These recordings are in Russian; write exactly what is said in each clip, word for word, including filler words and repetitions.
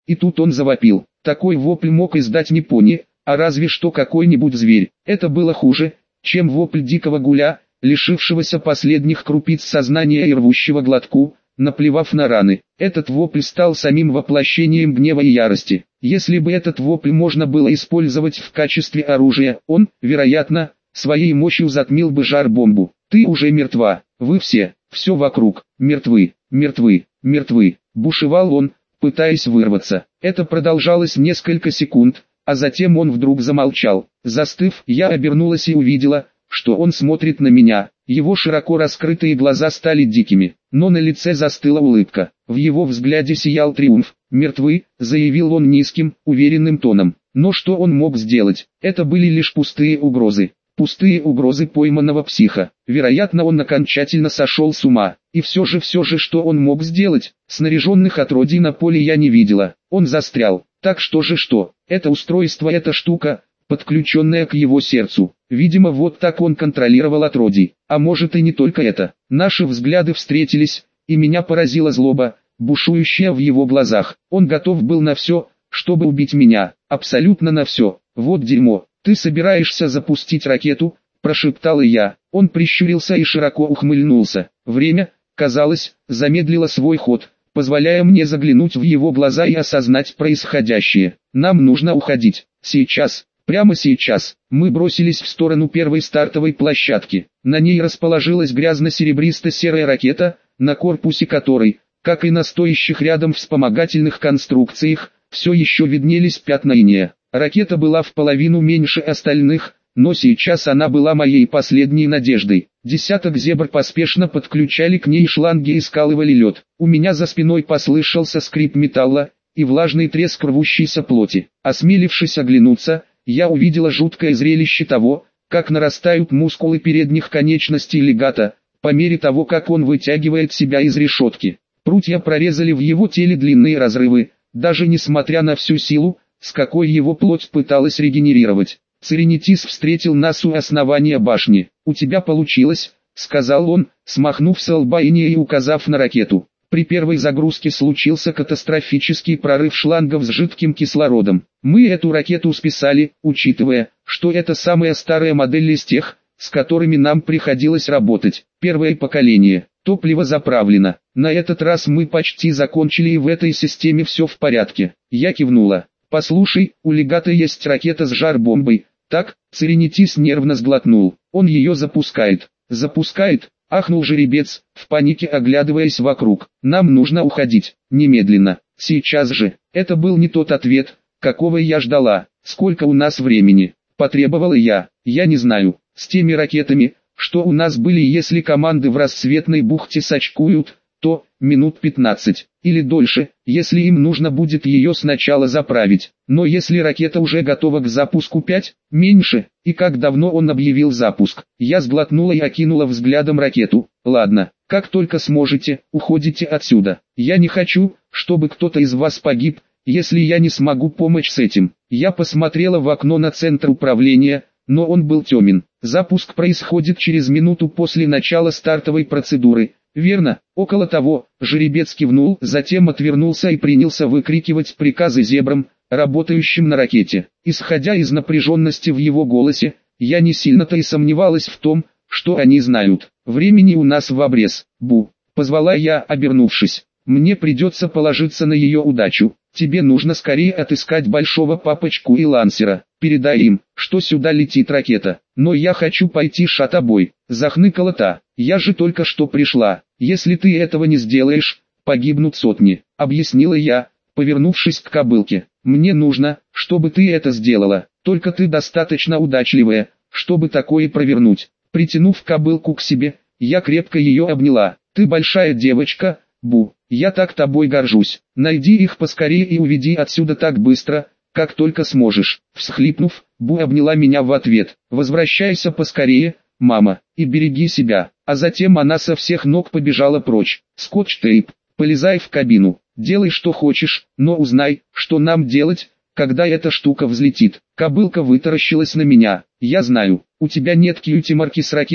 И тут он завопил. Такой вопль мог издать не пони, а разве что какой-нибудь зверь. Это было хуже, чем вопль дикого гуля, лишившегося последних крупиц сознания и рвущего глотку, наплевав на раны. Этот вопль стал самим воплощением гнева и ярости. Если бы этот вопль можно было использовать в качестве оружия, он, вероятно, своей мощью затмил бы жар-бомбу. «Ты уже мертва, вы все, все вокруг, мертвы, мертвы, мертвы», — бушевал он, пытаясь вырваться. Это продолжалось несколько секунд, а затем он вдруг замолчал. Застыв, я обернулась и увидела, что он смотрит на меня. Его широко раскрытые глаза стали дикими, но на лице застыла улыбка. В его взгляде сиял триумф. «Мертвы», — заявил он низким, уверенным тоном. Но что он мог сделать? Это были лишь пустые угрозы. Пустые угрозы пойманного психа. Вероятно, он окончательно сошел с ума. И все же, все же, что он мог сделать? Снаряженных отродий на поле я не видела. Он застрял. Так что же что? Это устройство, эта штука, подключенная к его сердцу. Видимо, вот так он контролировал отродий. А может и не только это. Наши взгляды встретились, и меня поразила злоба, бушующая в его глазах. Он готов был на все, чтобы убить меня. Абсолютно на все. Вот дерьмо. «Ты собираешься запустить ракету?» – прошептал я. Он прищурился и широко ухмыльнулся. Время, казалось, замедлило свой ход, позволяя мне заглянуть в его глаза и осознать происходящее. «Нам нужно уходить. Сейчас. Прямо сейчас». Мы бросились в сторону первой стартовой площадки. На ней расположилась грязно-серебристо-серая ракета, на корпусе которой, как и на стоящих рядом вспомогательных конструкциях, все еще виднелись пятна инея. Ракета была в половину меньше остальных, но сейчас она была моей последней надеждой. Десяток зебр поспешно подключали к ней шланги и скалывали лед. У меня за спиной послышался скрип металла и влажный треск рвущейся плоти. Осмелившись оглянуться, я увидела жуткое зрелище того, как нарастают мускулы передних конечностей легата, по мере того, как он вытягивает себя из решетки. Прутья прорезали в его теле длинные разрывы, даже несмотря на всю силу, с какой его плоть пыталась регенерировать. Церенитис встретил нас у основания башни. «У тебя получилось», — сказал он, смахнув с лба инея и указав на ракету. При первой загрузке случился катастрофический прорыв шлангов с жидким кислородом. Мы эту ракету списали, учитывая, что это самая старая модель из тех, с которыми нам приходилось работать. Первое поколение. Топливо заправлено. На этот раз мы почти закончили, и в этой системе все в порядке. Я кивнула. «Послушай, у легата есть ракета с жар-бомбой, так?» Церенитис нервно сглотнул. «Он ее запускает». «Запускает?» — ахнул жеребец, в панике оглядываясь вокруг. «Нам нужно уходить, немедленно, сейчас же». Это был не тот ответ, какого я ждала. «Сколько у нас времени?» — потребовала я. «Я не знаю, с теми ракетами, что у нас были, если команды в Рассветной бухте сочкуют, то минут пятнадцать, или дольше, если им нужно будет ее сначала заправить. Но если ракета уже готова к запуску, пять, меньше, и как давно он объявил запуск?» Я сглотнула и окинула взглядом ракету. «Ладно, как только сможете, уходите отсюда. Я не хочу, чтобы кто-то из вас погиб, если я не смогу помочь с этим». Я посмотрела в окно на центр управления, но он был темен. «Запуск происходит через минуту после начала стартовой процедуры». «Верно, около того», — жеребец кивнул, затем отвернулся и принялся выкрикивать приказы зебрам, работающим на ракете. Исходя из напряженности в его голосе, я не сильно-то и сомневалась в том, что они знают. «Времени у нас в обрез, Бу», — позвала я, обернувшись. «Мне придется положиться на ее удачу. Тебе нужно скорее отыскать Большого Папочку и Лансера. Передай им, что сюда летит ракета. Но я хочу пойти с тобой», — захныкала та. «Я же только что пришла. Если ты этого не сделаешь, погибнут сотни», — объяснила я, повернувшись к кобылке. «Мне нужно, чтобы ты это сделала. Только ты достаточно удачливая, чтобы такое провернуть». Притянув кобылку к себе, я крепко ее обняла. «Ты большая девочка, Бу. Я так тобой горжусь. Найди их поскорее и уведи отсюда так быстро, как только сможешь». Всхлипнув, Бу обняла меня в ответ. «Возвращайся поскорее, мама, и береги себя». А затем она со всех ног побежала прочь. «Скотч-тейп, полезай в кабину, делай что хочешь, но узнай, что нам делать, когда эта штука взлетит». Кобылка вытаращилась на меня. «Я знаю, у тебя нет кьюти-марки с ракетой,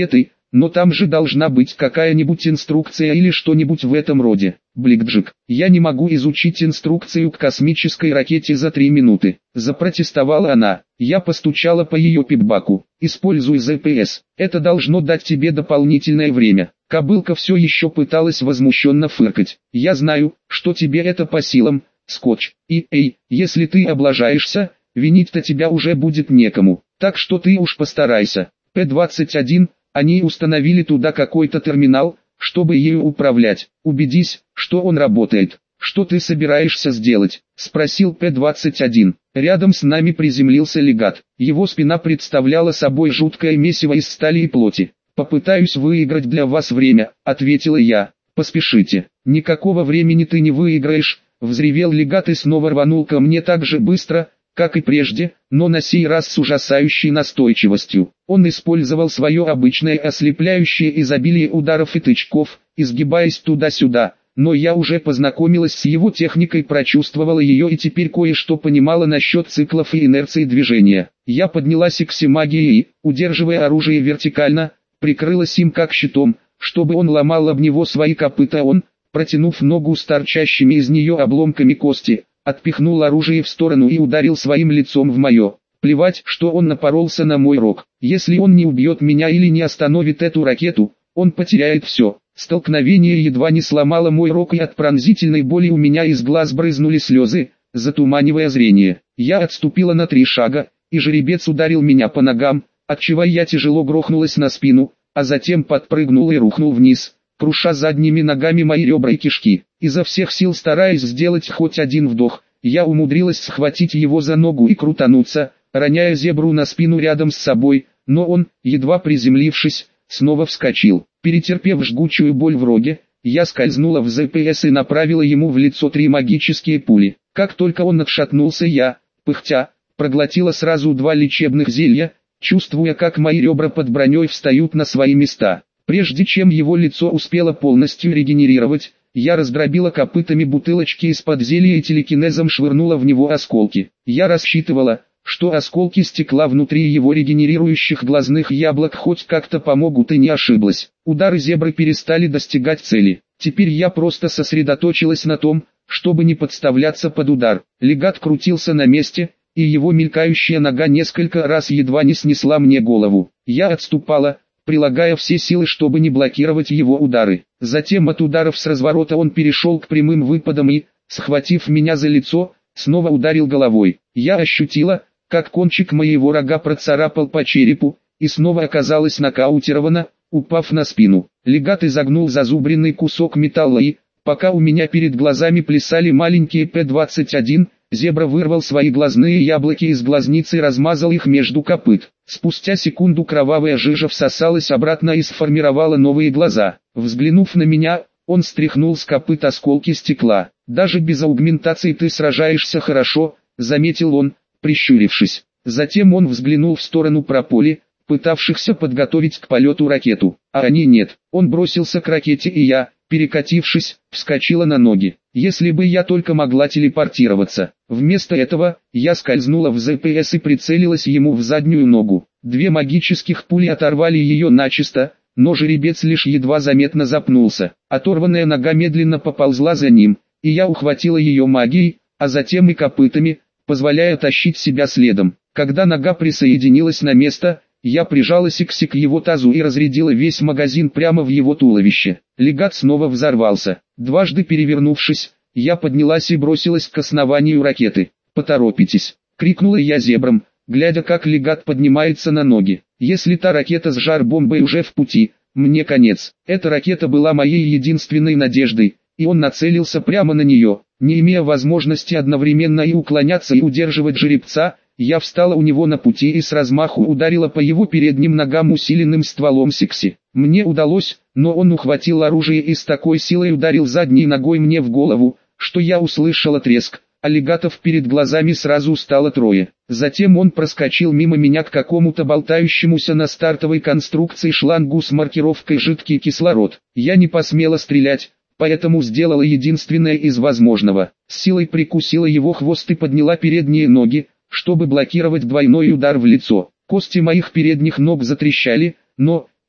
но там же должна быть какая-нибудь инструкция или что-нибудь в этом роде. Бликджик, я не могу изучить инструкцию к космической ракете за три минуты. Запротестовала она. Я постучала по ее пипбаку. Используй зэ пэ эс. Это должно дать тебе дополнительное время. Кобылка все еще пыталась возмущенно фыркать. Я знаю, что тебе это по силам, Скотч. И, эй, если ты облажаешься, винить-то тебя уже будет некому. Так что ты уж постарайся. Пэ двадцать один, они установили туда какой-то терминал, чтобы ею управлять. Убедись, что он работает. Что ты собираешься сделать? Спросил Пэ двадцать один. Рядом с нами приземлился легат. Его спина представляла собой жуткое месиво из стали и плоти. «Попытаюсь выиграть для вас время», — ответила я. «Поспешите. Никакого времени ты не выиграешь», — взревел легат и снова рванул ко мне так же быстро, как и прежде, но на сей раз с ужасающей настойчивостью. Он использовал свое обычное ослепляющее изобилие ударов и тычков, изгибаясь туда-сюда, но я уже познакомилась с его техникой, прочувствовала ее и теперь кое-что понимала насчет циклов и инерции движения. Я поднялась икси-магией и, удерживая оружие вертикально, прикрылась им как щитом, чтобы он ломал об него свои копыта. Он, протянув ногу с торчащими из нее обломками кости, отпихнул оружие в сторону и ударил своим лицом в мое. Плевать, что он напоролся на мой рог. Если он не убьет меня или не остановит эту ракету, он потеряет все. Столкновение едва не сломало мой рог, и от пронзительной боли у меня из глаз брызнули слезы, затуманивая зрение. Я отступила на три шага, и жеребец ударил меня по ногам, отчего я тяжело грохнулась на спину, а затем подпрыгнул и рухнул вниз, круша задними ногами мои ребра и кишки. Изо всех сил стараясь сделать хоть один вдох, я умудрилась схватить его за ногу и крутануться, роняя зебру на спину рядом с собой, но он, едва приземлившись, снова вскочил. Перетерпев жгучую боль в роге, я скользнула в зэ пэ эс и направила ему в лицо три магические пули. Как только он отшатнулся, я, пыхтя, проглотила сразу два лечебных зелья, чувствуя, как мои ребра под броней встают на свои места. Прежде чем его лицо успело полностью регенерировать, я раздробила копытами бутылочки из-под зелья и телекинезом швырнула в него осколки. Я рассчитывала, что осколки стекла внутри его регенерирующих глазных яблок хоть как-то помогут, и не ошиблась. Удары зебры перестали достигать цели. Теперь я просто сосредоточилась на том, чтобы не подставляться под удар. Легат крутился на месте, и его мелькающая нога несколько раз едва не снесла мне голову. Я отступала, прилагая все силы, чтобы не блокировать его удары. Затем от ударов с разворота он перешел к прямым выпадам и, схватив меня за лицо, снова ударил головой. Я ощутила, как кончик моего рога процарапал по черепу, и снова оказалась нокаутирована, упав на спину. Легат изогнул зазубренный кусок металла и, пока у меня перед глазами плясали маленькие Пэ двадцать один, зебра вырвал свои глазные яблоки из глазниц и размазал их между копыт. Спустя секунду кровавая жижа всосалась обратно и сформировала новые глаза. Взглянув на меня, он стряхнул с копыт осколки стекла. «Даже без аугментации ты сражаешься хорошо», — заметил он, прищурившись. Затем он взглянул в сторону прополи, пытавшихся подготовить к полету ракету. А они нет. Он бросился к ракете, и я, перекатившись, вскочила на ноги. Если бы я только могла телепортироваться. Вместо этого, я скользнула в зэ пэ эс и прицелилась ему в заднюю ногу. Две магических пули оторвали ее начисто, но жеребец лишь едва заметно запнулся. Оторванная нога медленно поползла за ним, и я ухватила ее магией, а затем и копытами, позволяя тащить себя следом. Когда нога присоединилась на место, я прижалась икси к его тазу и разрядила весь магазин прямо в его туловище. Легат снова взорвался. Дважды перевернувшись, я поднялась и бросилась к основанию ракеты. «Поторопитесь!» — крикнула я зебрам, глядя, как легат поднимается на ноги. «Если та ракета с жар-бомбой уже в пути, мне конец». Эта ракета была моей единственной надеждой, и он нацелился прямо на нее. Не имея возможности одновременно и уклоняться, и удерживать жеребца, я встала у него на пути и с размаху ударила по его передним ногам усиленным стволом секси. Мне удалось, но он ухватил оружие и с такой силой ударил задней ногой мне в голову, что я услышала треск. Аллигатов перед глазами сразу стало трое. Затем он проскочил мимо меня к какому-то болтающемуся на стартовой конструкции шлангу с маркировкой «жидкий кислород». Я не посмела стрелять, поэтому сделала единственное из возможного. С силой прикусила его хвост и подняла передние ноги, чтобы блокировать двойной удар в лицо. Кости моих передних ног затрещали, но,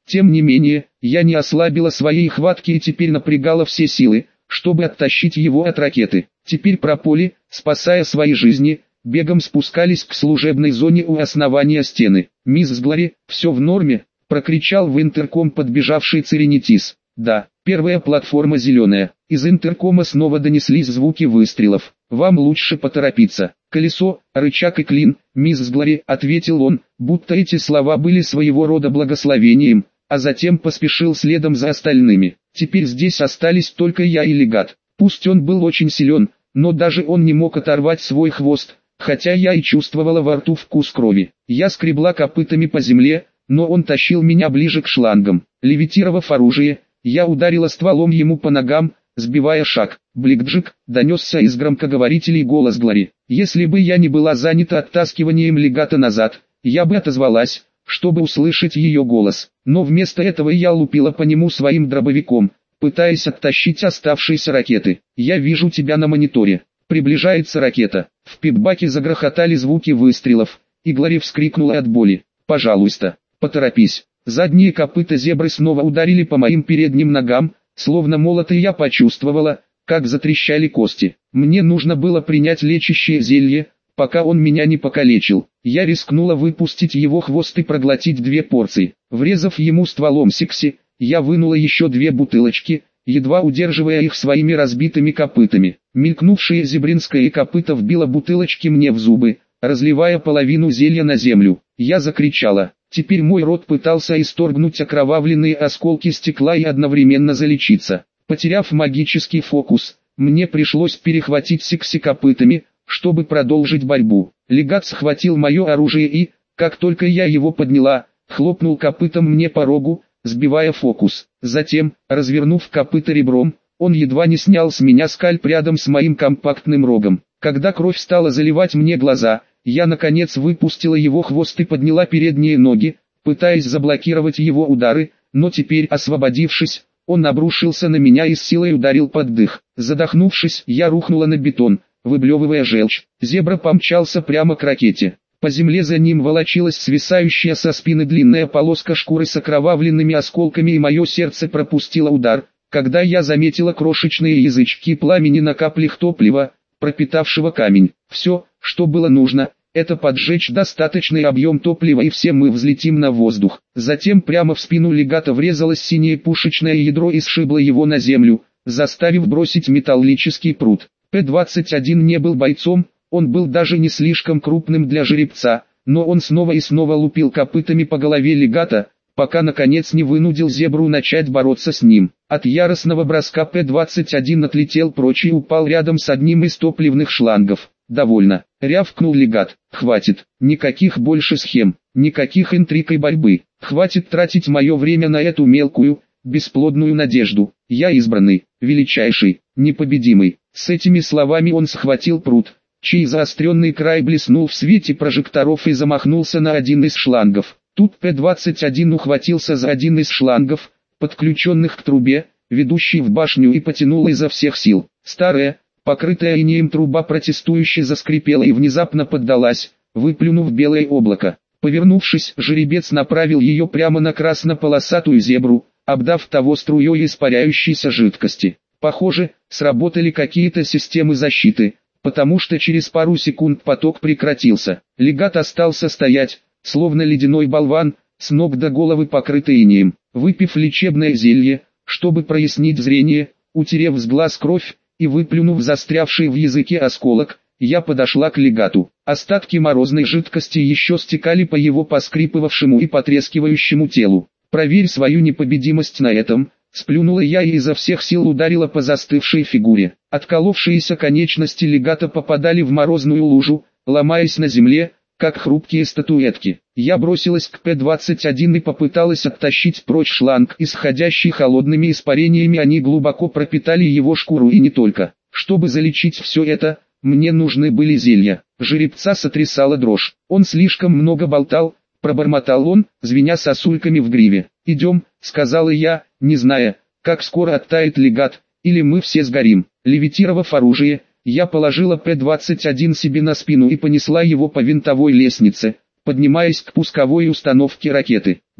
Тем не менее, я не ослабила своей хватки и теперь напрягала все силы, чтобы оттащить его от ракеты. Теперь прополи, спасая свои жизни, бегом спускались к служебной зоне у основания стены. «Мисс Глори, все в норме?» — прокричал в интерком подбежавший Церенитис. «Да, первая платформа зеленая». Из интеркома снова донеслись звуки выстрелов. «Вам лучше поторопиться. Колесо, рычаг и клин, мисс Глори», — ответил он, будто эти слова были своего рода благословением, а затем поспешил следом за остальными. Теперь здесь остались только я и легат. Пусть он был очень силен, но даже он не мог оторвать свой хвост, хотя я и чувствовала во рту вкус крови. Я скребла копытами по земле, но он тащил меня ближе к шлангам. Левитировав оружие, я ударила стволом ему по ногам, сбивая шаг. «Бликджик», — донесся из громкоговорителей голос Глори. Если бы я не была занята оттаскиванием легата назад, я бы отозвалась, чтобы услышать ее голос. Но вместо этого я лупила по нему своим дробовиком, пытаясь оттащить оставшиеся ракеты. «Я вижу тебя на мониторе. Приближается ракета». В пипбаке загрохотали звуки выстрелов, и Глори вскрикнула от боли. «Пожалуйста, поторопись». Задние копыта зебры снова ударили по моим передним ногам, словно молот, и я почувствовала, как затрещали кости. Мне нужно было принять лечащее зелье, пока он меня не покалечил. Я рискнула выпустить его хвост и проглотить две порции. Врезав ему стволом секси, я вынула еще две бутылочки, едва удерживая их своими разбитыми копытами. Мелькнувшее зебринское копыто вбило бутылочки мне в зубы, разливая половину зелья на землю. Я закричала. Теперь мой рот пытался исторгнуть окровавленные осколки стекла и одновременно залечиться. Потеряв магический фокус, мне пришлось перехватить секси копытами, чтобы продолжить борьбу. Легат схватил мое оружие и, как только я его подняла, хлопнул копытом мне по рогу, сбивая фокус. Затем, развернув копыто ребром, он едва не снял с меня скальп рядом с моим компактным рогом. Когда кровь стала заливать мне глаза, я наконец выпустила его хвост и подняла передние ноги, пытаясь заблокировать его удары, но теперь, освободившись, он обрушился на меня и с силой ударил под дых. Задохнувшись, я рухнула на бетон, выблевывая желчь. Зебра помчался прямо к ракете. По земле за ним волочилась свисающая со спины длинная полоска шкуры с окровавленными осколками, и мое сердце пропустило удар, когда я заметила крошечные язычки пламени на каплях топлива, пропитавшего камень. Все, что было нужно, это поджечь достаточный объем топлива, и все мы взлетим на воздух. Затем прямо в спину легата врезалось синее пушечное ядро и сшибло его на землю, заставив бросить металлический прут. П двадцать один не был бойцом, он был даже не слишком крупным для жеребца, но он снова и снова лупил копытами по голове легата, пока наконец не вынудил зебру начать бороться с ним. От яростного броска П двадцать один отлетел прочь и упал рядом с одним из топливных шлангов. «Довольно», — рявкнул легат. «Хватит, никаких больше схем, никаких интриг и борьбы. Хватит тратить мое время на эту мелкую, бесплодную надежду. Я избранный, величайший, непобедимый». С этими словами он схватил прут, чей заостренный край блеснул в свете прожекторов, и замахнулся на один из шлангов. Тут П двадцать один ухватился за один из шлангов, подключенных к трубе, ведущей в башню, и потянул изо всех сил. Старая, покрытая инеем труба протестующе заскрипела и внезапно поддалась, выплюнув белое облако. Повернувшись, жеребец направил ее прямо на красно-полосатую зебру, обдав того струей испаряющейся жидкости. Похоже, сработали какие-то системы защиты, потому что через пару секунд поток прекратился. Легат остался стоять, словно ледяной болван, с ног до головы покрытый инеем. Выпив лечебное зелье, чтобы прояснить зрение, утерев с глаз кровь и выплюнув застрявший в языке осколок, я подошла к легату. Остатки морозной жидкости еще стекали по его поскрипывавшему и потрескивающему телу. «Проверь свою непобедимость на этом», — сплюнула я и изо всех сил ударила по застывшей фигуре. Отколовшиеся конечности легата попадали в морозную лужу, ломаясь на земле, как хрупкие статуэтки. Я бросилась к П двадцать один и попыталась оттащить прочь шланг, исходящий холодными испарениями. Они глубоко пропитали его шкуру, и не только. Чтобы залечить все это, мне нужны были зелья. Жеребца сотрясала дрожь. Он слишком много болтал, пробормотал он, звеня сосульками в гриве. «Идем», — сказала я, не зная, как скоро оттает легат, или мы все сгорим. Левитировав оружие, я положила П двадцать один себе на спину и понесла его по винтовой лестнице, поднимаясь к пусковой установке ракеты. «Глори,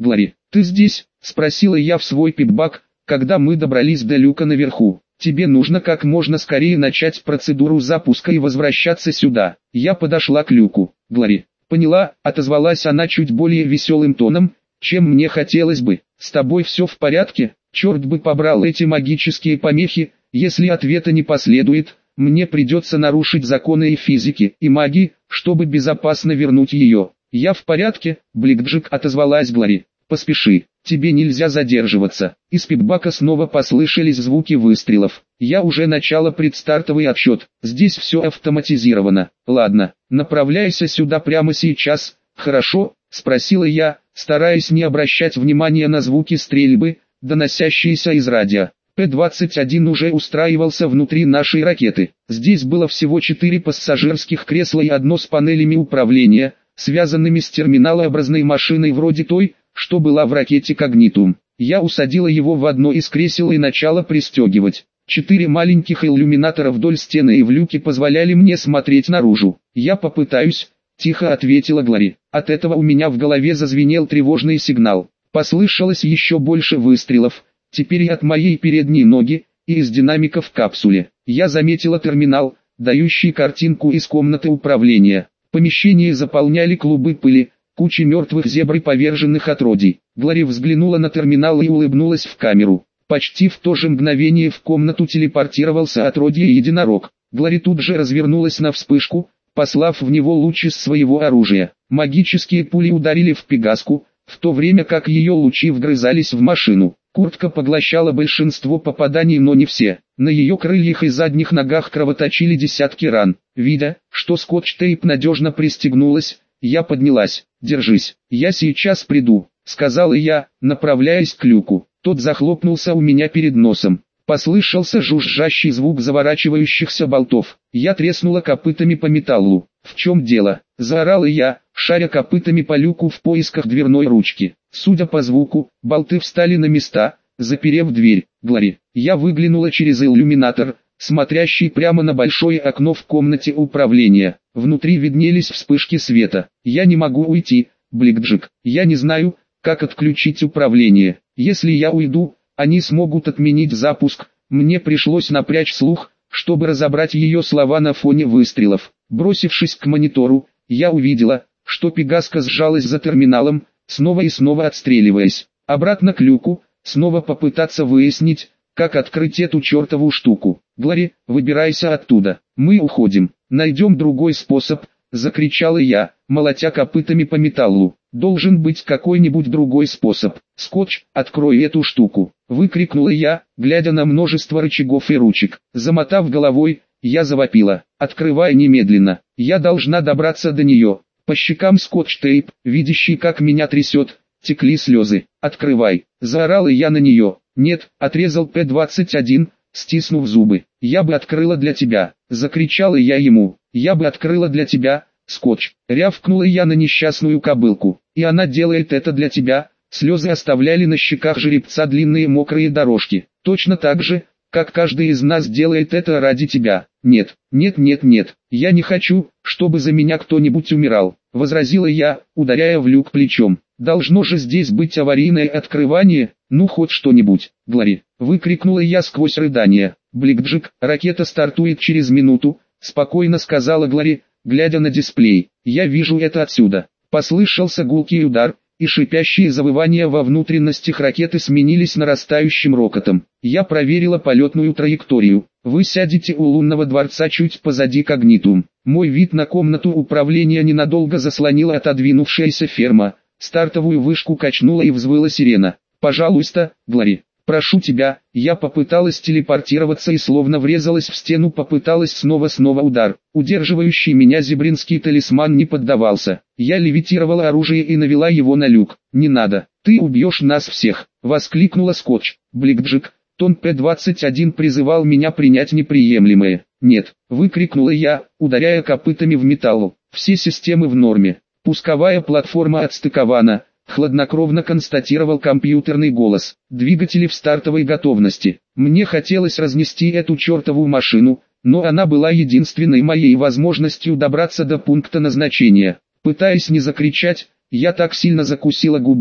«Ты здесь?» – спросила я в свой пикбак, когда мы добрались до люка наверху. «Тебе нужно как можно скорее начать процедуру запуска и возвращаться сюда». Я подошла к люку. «Глори». «Поняла», – отозвалась она чуть более веселым тоном, чем мне хотелось бы. «С тобой все в порядке?» Черт бы побрал эти магические помехи, если ответа не последует, мне придется нарушить законы и физики, и магии, чтобы безопасно вернуть ее. «Я в порядке», – Бликджик, отозвалась Глори. «Поспеши, тебе нельзя задерживаться». Из пикбака снова послышались звуки выстрелов. Я уже начала предстартовый отсчет, здесь все автоматизировано. «Ладно, направляйся сюда прямо сейчас, хорошо?» – спросила я, стараясь не обращать внимания на звуки стрельбы, доносящиеся из радио. Пэ двадцать один уже устраивался внутри нашей ракеты. Здесь было всего четыре пассажирских кресла и одно с панелями управления, связанными с терминалообразной машиной вроде той, что была в ракете Когнитум. Я усадила его в одно из кресел и начала пристегивать. Четыре маленьких иллюминатора вдоль стены и в люке позволяли мне смотреть наружу. «Я попытаюсь», – тихо ответила Глори. От этого у меня в голове зазвенел тревожный сигнал. Послышалось еще больше выстрелов, теперь и от моей передней ноги, и из динамиков в капсуле. Я заметила терминал, дающий картинку из комнаты управления. Помещение заполняли клубы пыли, кучи мертвых зебр и поверженных отродий. Глори взглянула на терминал и улыбнулась в камеру. Почти в то же мгновение в комнату телепортировался отродье единорог. Глори тут же развернулась на вспышку, послав в него луч из своего оружия. Магические пули ударили в Пегаску, в то время как ее лучи вгрызались в машину. Куртка поглощала большинство попаданий, но не все. На ее крыльях и задних ногах кровоточили десятки ран. Видя, что скотч-тейп надежно пристегнулась, я поднялась. «Держись, я сейчас приду», — сказала я, направляясь к люку. Тот захлопнулся у меня перед носом. Послышался жужжащий звук заворачивающихся болтов. Я треснула копытами по металлу. «В чем дело?» – заорала я, шаря копытами по люку в поисках дверной ручки. Судя по звуку, болты встали на места, заперев дверь. «Глори». Я выглянула через иллюминатор, смотрящий прямо на большое окно в комнате управления. Внутри виднелись вспышки света. «Я не могу уйти, Бликджик. Я не знаю, как отключить управление. Если я уйду, они смогут отменить запуск». Мне пришлось напрячь слух, чтобы разобрать ее слова на фоне выстрелов. Бросившись к монитору, я увидела, что Пегаска сжалась за терминалом, снова и снова отстреливаясь. Обратно к люку, снова попытаться выяснить, как открыть эту чертову штуку. «Глори, выбирайся оттуда. Мы уходим. Найдем другой способ», — закричала я, молотя копытами по металлу. «Должен быть какой-нибудь другой способ. Скотч, открой эту штуку», — выкрикнула я, глядя на множество рычагов и ручек. Замотав головой, я завопила: «Открывай немедленно, я должна добраться до нее». По щекам скотч-тейп, видящий, как меня трясет, текли слезы. «Открывай», — заорала я на нее. «Нет», — отрезал Пэ двадцать один, стиснув зубы. «Я бы открыла для тебя», — закричала я ему. «Я бы открыла для тебя, Скотч», — рявкнула я на несчастную кобылку. «И она делает это для тебя». Слезы оставляли на щеках жеребца длинные мокрые дорожки. «Точно так же, как каждый из нас делает это ради тебя». «Нет, нет, нет, нет, я не хочу, чтобы за меня кто-нибудь умирал», — возразила я, ударяя в люк плечом. «Должно же здесь быть аварийное открывание, ну хоть что-нибудь». «Глори», — выкрикнула я сквозь рыдание. «Бликджик, ракета стартует через минуту», — спокойно сказала Глори, глядя на дисплей. «Я вижу это отсюда». Послышался гулкий удар, и шипящие завывания во внутренностях ракеты сменились нарастающим рокотом. Я проверила полетную траекторию. Вы сядете у лунного дворца чуть позади Когнитум. Мой вид на комнату управления ненадолго заслонила отодвинувшаяся ферма. Стартовую вышку качнула и взвыла сирена. «Пожалуйста, Глори, прошу тебя». Я попыталась телепортироваться и словно врезалась в стену, попыталась снова-снова удар. Удерживающий меня зебринский талисман не поддавался. Я левитировала оружие и навела его на люк. «Не надо, ты убьешь нас всех», — воскликнула Скотч. «Бликджик». Тон Пэ двадцать один призывал меня принять неприемлемое. «Нет», — выкрикнула я, ударяя копытами в металл. «Все системы в норме. Пусковая платформа отстыкована», — хладнокровно констатировал компьютерный голос. «Двигатели в стартовой готовности». Мне хотелось разнести эту чертову машину, но она была единственной моей возможностью добраться до пункта назначения. Пытаясь не закричать, я так сильно закусила губу,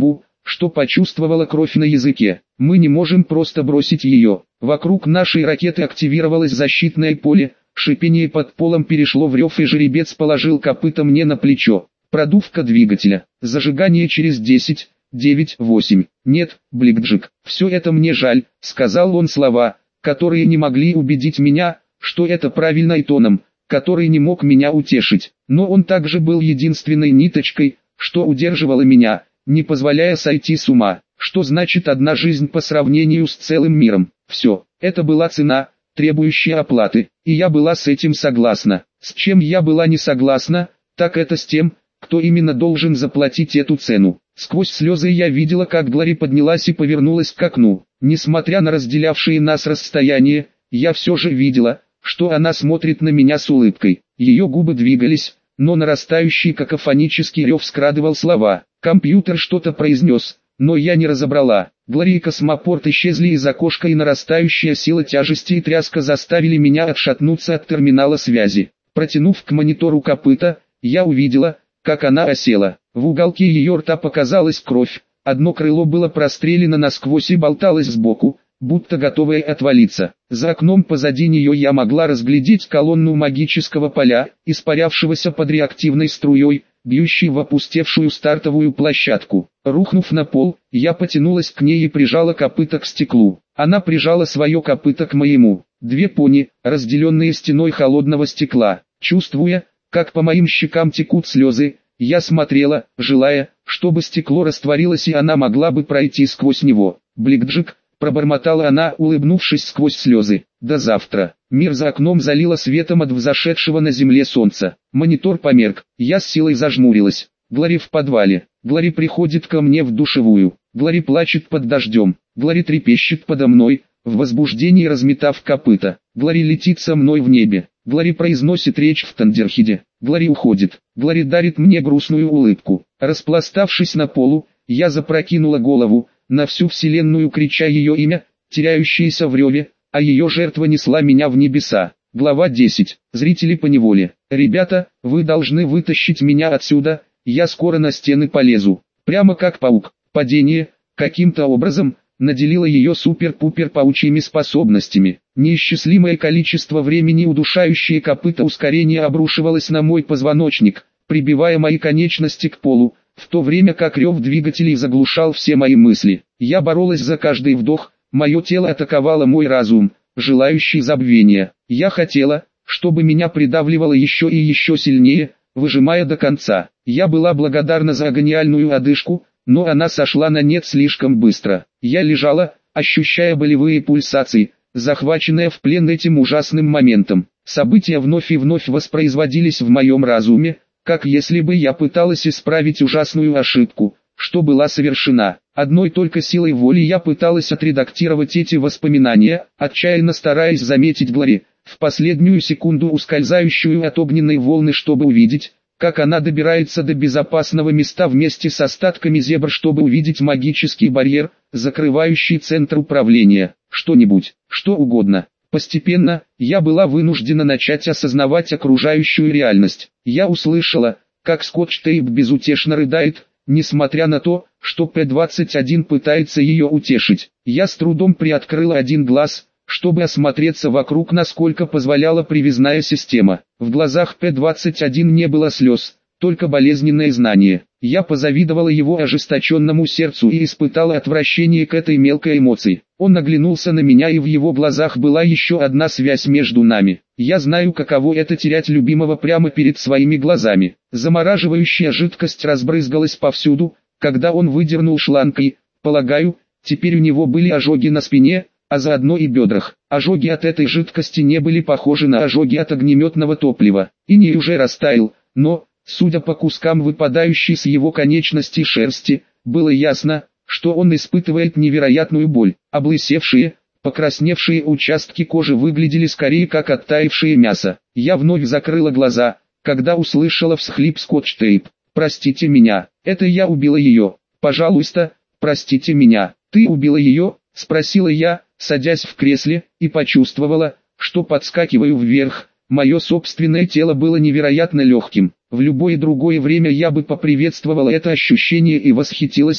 что почувствовала кровь на языке. Мы не можем просто бросить ее. Вокруг нашей ракеты активировалось защитное поле, шипение под полом перешло в рев, и жеребец положил копыта мне на плечо. Продувка двигателя. Зажигание через десять, девять, восемь. Нет, Блэкджек, все это мне жаль, сказал он слова, которые не могли убедить меня, что это правильно, и тоном, который не мог меня утешить. Но он также был единственной ниточкой, что удерживало меня, не позволяя сойти с ума. Что значит одна жизнь по сравнению с целым миром? Все, это была цена, требующая оплаты, и я была с этим согласна. С чем я была не согласна, так это с тем, кто именно должен заплатить эту цену. Сквозь слезы я видела, как Глори поднялась и повернулась к окну. Несмотря на разделявшие нас расстояние, я все же видела, что она смотрит на меня с улыбкой. Ее губы двигались, но нарастающий какофонический рев скрадывал слова. Компьютер что-то произнес, но я не разобрала. Глори и космопорт исчезли из окошка, и нарастающая сила тяжести и тряска заставили меня отшатнуться от терминала связи. Протянув к монитору копыта, я увидела, как она осела. В уголке ее рта показалась кровь, одно крыло было прострелено насквозь и болталось сбоку, будто готовое отвалиться. За окном позади нее я могла разглядеть колонну магического поля, испарявшегося под реактивной струей, бьющей в опустевшую стартовую площадку. Рухнув на пол, я потянулась к ней и прижала копыта к стеклу. Она прижала свое копыто к моему. Две пони, разделенные стеной холодного стекла. Чувствуя, как по моим щекам текут слезы, я смотрела, желая, чтобы стекло растворилось и она могла бы пройти сквозь него. «Блэкджек», пробормотала она, улыбнувшись сквозь слезы. «До завтра». Мир за окном залило светом от взошедшего на земле солнца. Монитор померк. Я с силой зажмурилась. Глори в подвале. Глори приходит ко мне в душевую. Глори плачет под дождем. Глори трепещет подо мной, в возбуждении разметав копыта. Глори летит со мной в небе. Глори произносит речь в Тандерхиде. Глори уходит. Глори дарит мне грустную улыбку. Распластавшись на полу, я запрокинула голову, на всю вселенную крича ее имя, теряющееся в реве, а ее жертва несла меня в небеса. Глава десять. Зрители поневоле. «Ребята, вы должны вытащить меня отсюда, я скоро на стены полезу». Прямо как паук. Падение, каким-то образом, наделило ее супер-пупер паучьими способностями. Неисчислимое количество времени удушающее копыта ускорения обрушивалось на мой позвоночник, прибивая мои конечности к полу, в то время как рев двигателей заглушал все мои мысли. Я боролась за каждый вдох, мое тело атаковало мой разум, желающий забвения. Я хотела, чтобы меня придавливало еще и еще сильнее, выжимая до конца. Я была благодарна за агониальную одышку, но она сошла на нет слишком быстро. Я лежала, ощущая болевые пульсации, захваченная в плен этим ужасным моментом. События вновь и вновь воспроизводились в моем разуме, как если бы я пыталась исправить ужасную ошибку, что была совершена. Одной только силой воли я пыталась отредактировать эти воспоминания, отчаянно стараясь заметить Глори, в последнюю секунду ускользающую от огненной волны, чтобы увидеть, как она добирается до безопасного места вместе с остатками зебр, чтобы увидеть магический барьер, закрывающий центр управления. Что-нибудь, что угодно. Постепенно, я была вынуждена начать осознавать окружающую реальность. Я услышала, как Скотч-Тейп безутешно рыдает, несмотря на то, что Пэ двадцать один пытается ее утешить. Я с трудом приоткрыла один глаз, чтобы осмотреться вокруг, насколько позволяла привязная система. В глазах Пэ двадцать один не было слез, только болезненное знание. Я позавидовала его ожесточенному сердцу и испытала отвращение к этой мелкой эмоции. Он оглянулся на меня, и в его глазах была еще одна связь между нами. Я знаю, каково это терять любимого прямо перед своими глазами. Замораживающая жидкость разбрызгалась повсюду, когда он выдернул шланг, и, полагаю, теперь у него были ожоги на спине, а заодно и бедрах. Ожоги от этой жидкости не были похожи на ожоги от огнеметного топлива. Иней уже растаял, но, судя по кускам выпадающей с его конечностей шерсти, было ясно, что он испытывает невероятную боль. Облысевшие, покрасневшие участки кожи выглядели скорее как оттаившее мясо. Я вновь закрыла глаза, когда услышала всхлип Скотч-Тейп. «Простите меня, это я убила ее. Пожалуйста, простите меня». «Ты убила ее?» — спросила я, садясь в кресле, и почувствовала, что подскакиваю вверх. Мое собственное тело было невероятно легким. В любое другое время я бы поприветствовала это ощущение и восхитилась им.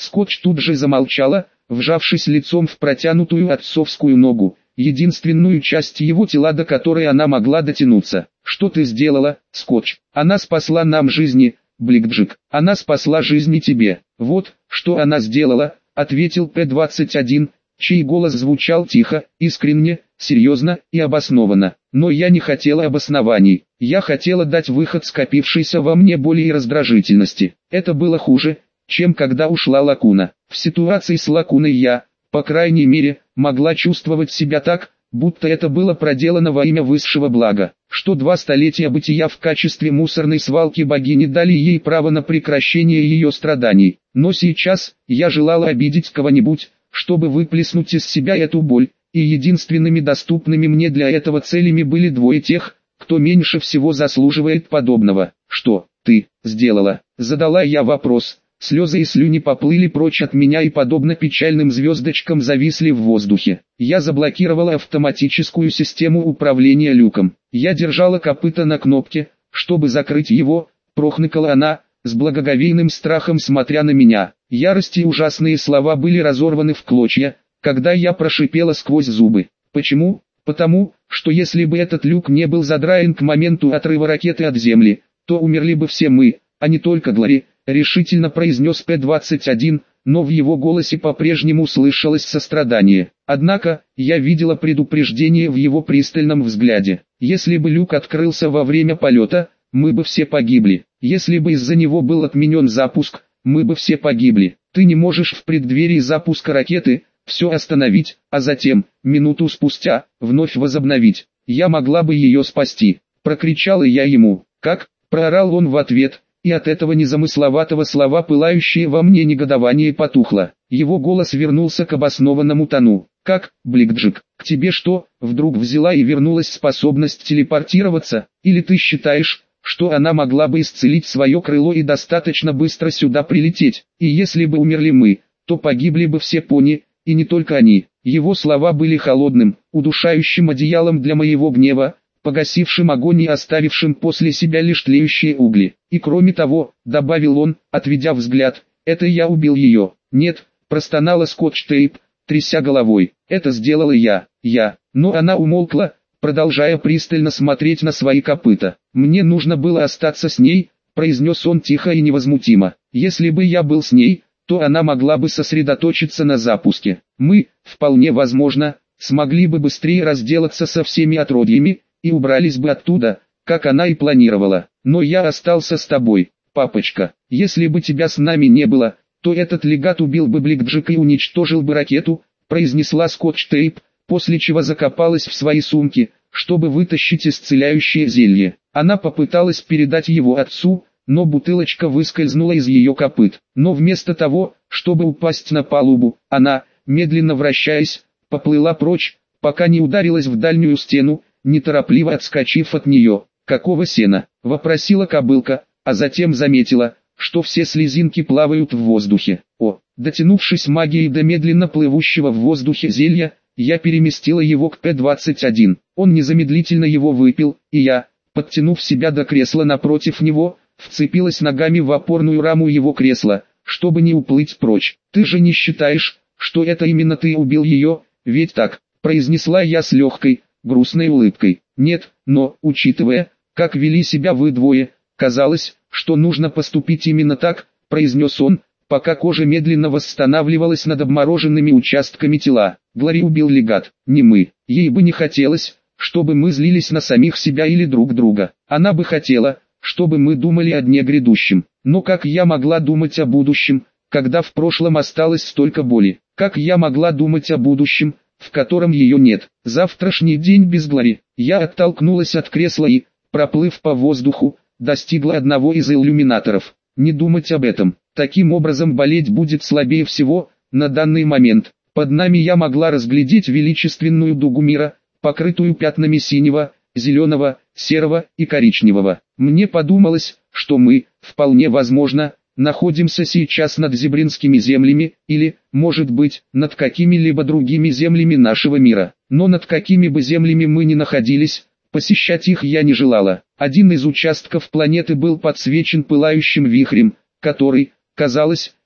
Скотч тут же замолчала, вжавшись лицом в протянутую отцовскую ногу, единственную часть его тела, до которой она могла дотянуться. «Что ты сделала, Скотч? Она спасла нам жизни, Блэкджек. Она спасла жизни тебе». «Вот, что она сделала», — ответил П двадцать один, чей голос звучал тихо, искренне, серьезно и обоснованно. «Но я не хотела обоснований. Я хотела дать выход скопившейся во мне боли и раздражительности. Это было хуже, чем когда ушла Лакуна. В ситуации с Лакуной я, по крайней мере, могла чувствовать себя так, будто это было проделано во имя высшего блага, что два столетия бытия в качестве мусорной свалки богини дали ей право на прекращение ее страданий. Но сейчас, я желала обидеть кого-нибудь, чтобы выплеснуть из себя эту боль, и единственными доступными мне для этого целями были двое тех, кто меньше всего заслуживает подобного. «Что ты сделала?» — задала я вопрос. Слезы и слюни поплыли прочь от меня и подобно печальным звездочкам зависли в воздухе. Я заблокировала автоматическую систему управления люком. Я держала копыта на кнопке, чтобы закрыть его, прохныкала она, с благоговейным страхом смотря на меня. Ярость и ужасные слова были разорваны в клочья, когда я прошипела сквозь зубы. Почему? Потому, что если бы этот люк не был задраен к моменту отрыва ракеты от земли, то умерли бы все мы, а не только Глори, решительно произнес П двадцать один, но в его голосе по-прежнему слышалось сострадание. Однако, я видела предупреждение в его пристальном взгляде. Если бы люк открылся во время полета, мы бы все погибли. Если бы из-за него был отменен запуск, мы бы все погибли. Ты не можешь в преддверии запуска ракеты все остановить, а затем, минуту спустя, вновь возобновить. Я могла бы ее спасти. Прокричала я ему. «Как?» — проорал он в ответ, и от этого незамысловатого слова пылающее во мне негодование потухло. Его голос вернулся к обоснованному тону. «Как, Блэкджек, к тебе что, вдруг взяла и вернулась способность телепортироваться? Или ты считаешь, что она могла бы исцелить свое крыло и достаточно быстро сюда прилететь? И если бы умерли мы, то погибли бы все пони, и не только они». Его слова были холодным, удушающим одеялом для моего гнева, погасившим огонь и оставившим после себя лишь тлеющие угли. «И кроме того», — добавил он, отведя взгляд, — «это я убил ее». «Нет», — простонала Скотч-Тейп, тряся головой, — «это сделала я, я». Но она умолкла, продолжая пристально смотреть на свои копыта. «Мне нужно было остаться с ней», — произнес он тихо и невозмутимо. «Если бы я был с ней, то она могла бы сосредоточиться на запуске. Мы, вполне возможно, смогли бы быстрее разделаться со всеми отродьями, и убрались бы оттуда, как она и планировала. Но я остался с тобой, папочка. Если бы тебя с нами не было, то этот легат убил бы Блэкджека и уничтожил бы ракету», произнесла Скотч-Тейп, после чего закопалась в свои сумки, чтобы вытащить исцеляющее зелье. Она попыталась передать его отцу, но бутылочка выскользнула из ее копыт. Но вместо того, чтобы упасть на палубу, она, медленно вращаясь, поплыла прочь, пока не ударилась в дальнюю стену, неторопливо отскочив от нее. «Какого сена?» — вопросила кобылка, а затем заметила, что все слезинки плавают в воздухе. О, дотянувшись магией до медленно плывущего в воздухе зелья, я переместила его к П двадцать один. Он незамедлительно его выпил, и я, подтянув себя до кресла напротив него, вцепилась ногами в опорную раму его кресла, чтобы не уплыть прочь. «Ты же не считаешь, что это именно ты убил ее, ведь так?» — произнесла я с легкой, грустной улыбкой. «Нет, но, учитывая, как вели себя вы двое, казалось, что нужно поступить именно так», — произнес он, пока кожа медленно восстанавливалась над обмороженными участками тела. «Глори убил легат, не мы. Ей бы не хотелось, чтобы мы злились на самих себя или друг друга. Она бы хотела, чтобы мы думали о дне грядущем. Но как я могла думать о будущем, когда в прошлом осталось столько боли? Как я могла думать о будущем, в котором ее нет? Завтрашний день без Глори». Я оттолкнулась от кресла и, проплыв по воздуху, достигла одного из иллюминаторов. Не думать об этом. Таким образом болеть будет слабее всего, на данный момент. Под нами я могла разглядеть величественную дугу мира, покрытую пятнами синего, зеленого, серого и коричневого. Мне подумалось, что мы, вполне возможно, находимся сейчас над Зебринскими землями, или, может быть, над какими-либо другими землями нашего мира. Но над какими бы землями мы ни находились, посещать их я не желала. Один из участков планеты был подсвечен пылающим вихрем, который, казалось,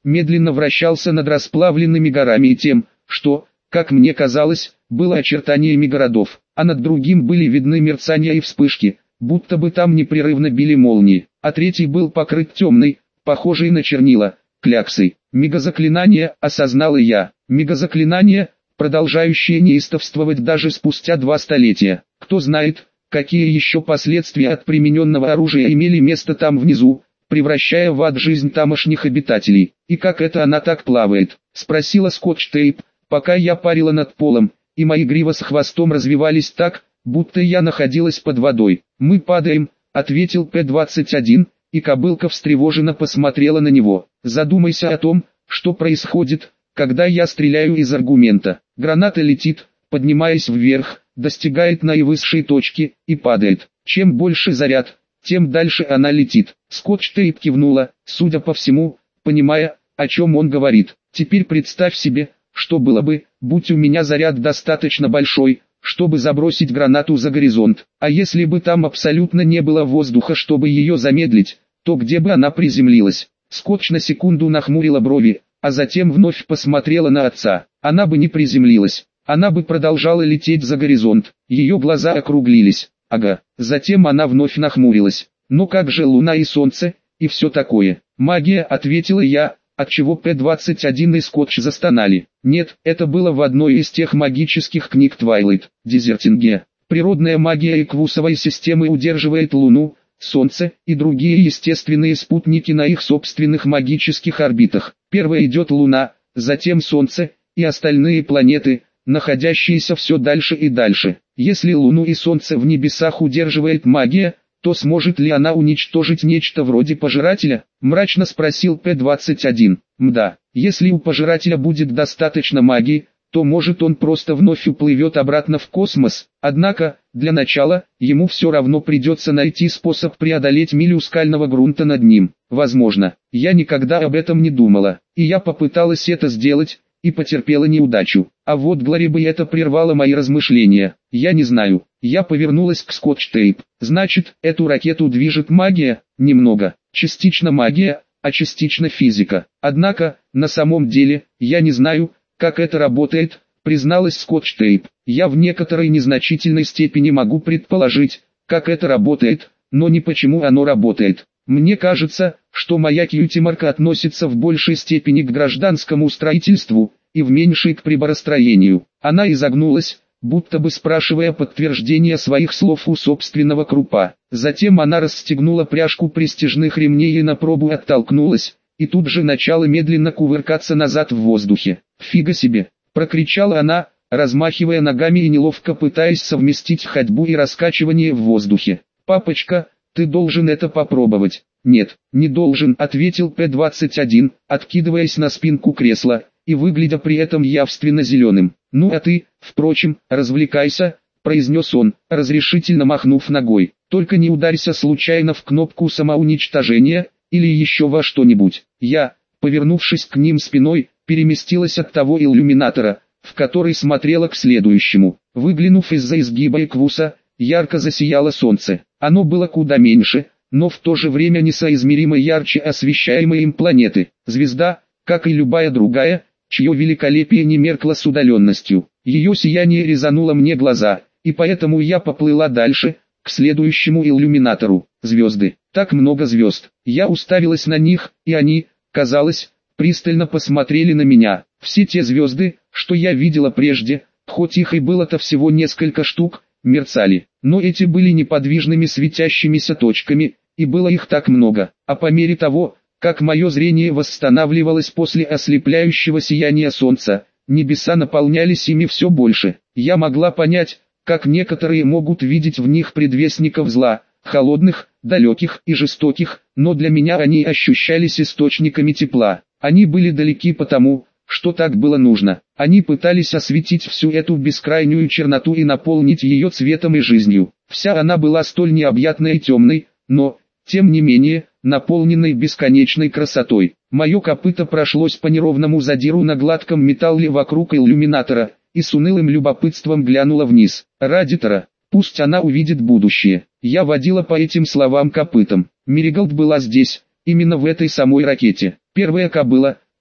медленно вращался над расплавленными горами и тем, что, как мне казалось, было очертаниями городов, а над другим были видны мерцания и вспышки, будто бы там непрерывно били молнии, а третий был покрыт темной, похожей на чернила, кляксой. Мегазаклинание, осознал и я, мегазаклинание, продолжающее неистовствовать даже спустя два столетия. Кто знает, какие еще последствия от примененного оружия имели место там внизу, превращая в ад жизнь тамошних обитателей. И как это она так плавает? Спросила Скотч-Тейп, пока я парила над полом, и мои грива с хвостом развивались так, будто я находилась под водой. Мы падаем, ответил П двадцать один, и кобылка встревоженно посмотрела на него. Задумайся о том, что происходит, когда я стреляю из аргумента. Граната летит, поднимаясь вверх, достигает наивысшей точки и падает. Чем больше заряд, тем дальше она летит. Скотч-Тейп кивнула, судя по всему, понимая, о чем он говорит. Теперь представь себе, что было бы, будь у меня заряд достаточно большой, чтобы забросить гранату за горизонт. А если бы там абсолютно не было воздуха, чтобы ее замедлить, то где бы она приземлилась? Скотч на секунду нахмурила брови, а затем вновь посмотрела на отца. Она бы не приземлилась, она бы продолжала лететь за горизонт. Ее глаза округлились. Ага. Затем она вновь нахмурилась. Но как же луна и солнце, и все такое? Магия, ответила я, отчего П двадцать один и Скотч застонали. Нет, это было в одной из тех магических книг Твайлайт, Дезертинге. Природная магия Эквусовой системы удерживает Луну, Солнце и другие естественные спутники на их собственных магических орбитах. Первая идет Луна, затем Солнце и остальные планеты, находящиеся все дальше и дальше. Если Луну и Солнце в небесах удерживает магия, то сможет ли она уничтожить нечто вроде пожирателя? Мрачно спросил П двадцать один. Мда, если у пожирателя будет достаточно магии, то может он просто вновь уплывет обратно в космос. Однако, для начала, ему все равно придется найти способ преодолеть милю скального грунта над ним. Возможно, я никогда об этом не думала, и я попыталась это сделать, и потерпела неудачу. А вот Глорибы это прервало мои размышления. Я не знаю. Я повернулась к Скотч-Тейп. Значит, эту ракету движет магия? Немного. Частично магия, а частично физика. Однако, на самом деле, я не знаю, как это работает, призналась Скотч-Тейп. Я в некоторой незначительной степени могу предположить, как это работает, но не почему оно работает. Мне кажется, что моя кьюти-марка относится в большей степени к гражданскому строительству, и в меньшей к приборостроению. Она изогнулась, будто бы спрашивая подтверждение своих слов у собственного крупа. Затем она расстегнула пряжку пристяжных ремней и на пробу оттолкнулась, и тут же начала медленно кувыркаться назад в воздухе. «Фига себе!» – прокричала она, размахивая ногами и неловко пытаясь совместить ходьбу и раскачивание в воздухе. «Папочка, ты должен это попробовать». «Нет, не должен», — ответил П двадцать один, откидываясь на спинку кресла, и выглядя при этом явственно зеленым. «Ну а ты, впрочем, развлекайся», — произнес он, разрешительно махнув ногой. «Только не ударься случайно в кнопку самоуничтожения, или еще во что-нибудь». Я, повернувшись к ним спиной, переместилась от того иллюминатора, в который смотрела к следующему. Выглянув из-за изгиба Эквуса, ярко засияло солнце. Оно было куда меньше, но в то же время несоизмеримо ярче освещаемой им планеты. Звезда, как и любая другая, чье великолепие не меркло с удаленностью. Ее сияние резануло мне глаза, и поэтому я поплыла дальше, к следующему иллюминатору. Звезды. Так много звезд. Я уставилась на них, и они, казалось, пристально посмотрели на меня. Все те звезды, что я видела прежде, хоть их и было-то всего несколько штук, мерцали. Но эти были неподвижными светящимися точками, и было их так много. А по мере того, как мое зрение восстанавливалось после ослепляющего сияния солнца, небеса наполнялись ими все больше. Я могла понять, как некоторые могут видеть в них предвестников зла, холодных, далеких и жестоких, но для меня они ощущались источниками тепла. Они были далеки потому, что так было нужно. Они пытались осветить всю эту бескрайнюю черноту и наполнить ее цветом и жизнью. Вся она была столь необъятной и темной, но, тем не менее, наполненной бесконечной красотой. Мое копыто прошлось по неровному задиру на гладком металле вокруг иллюминатора, и с унылым любопытством глянула вниз. Радитора, пусть она увидит будущее. Я водила по этим словам копытом. Мериголд была здесь, именно в этой самой ракете. Первая кобыла,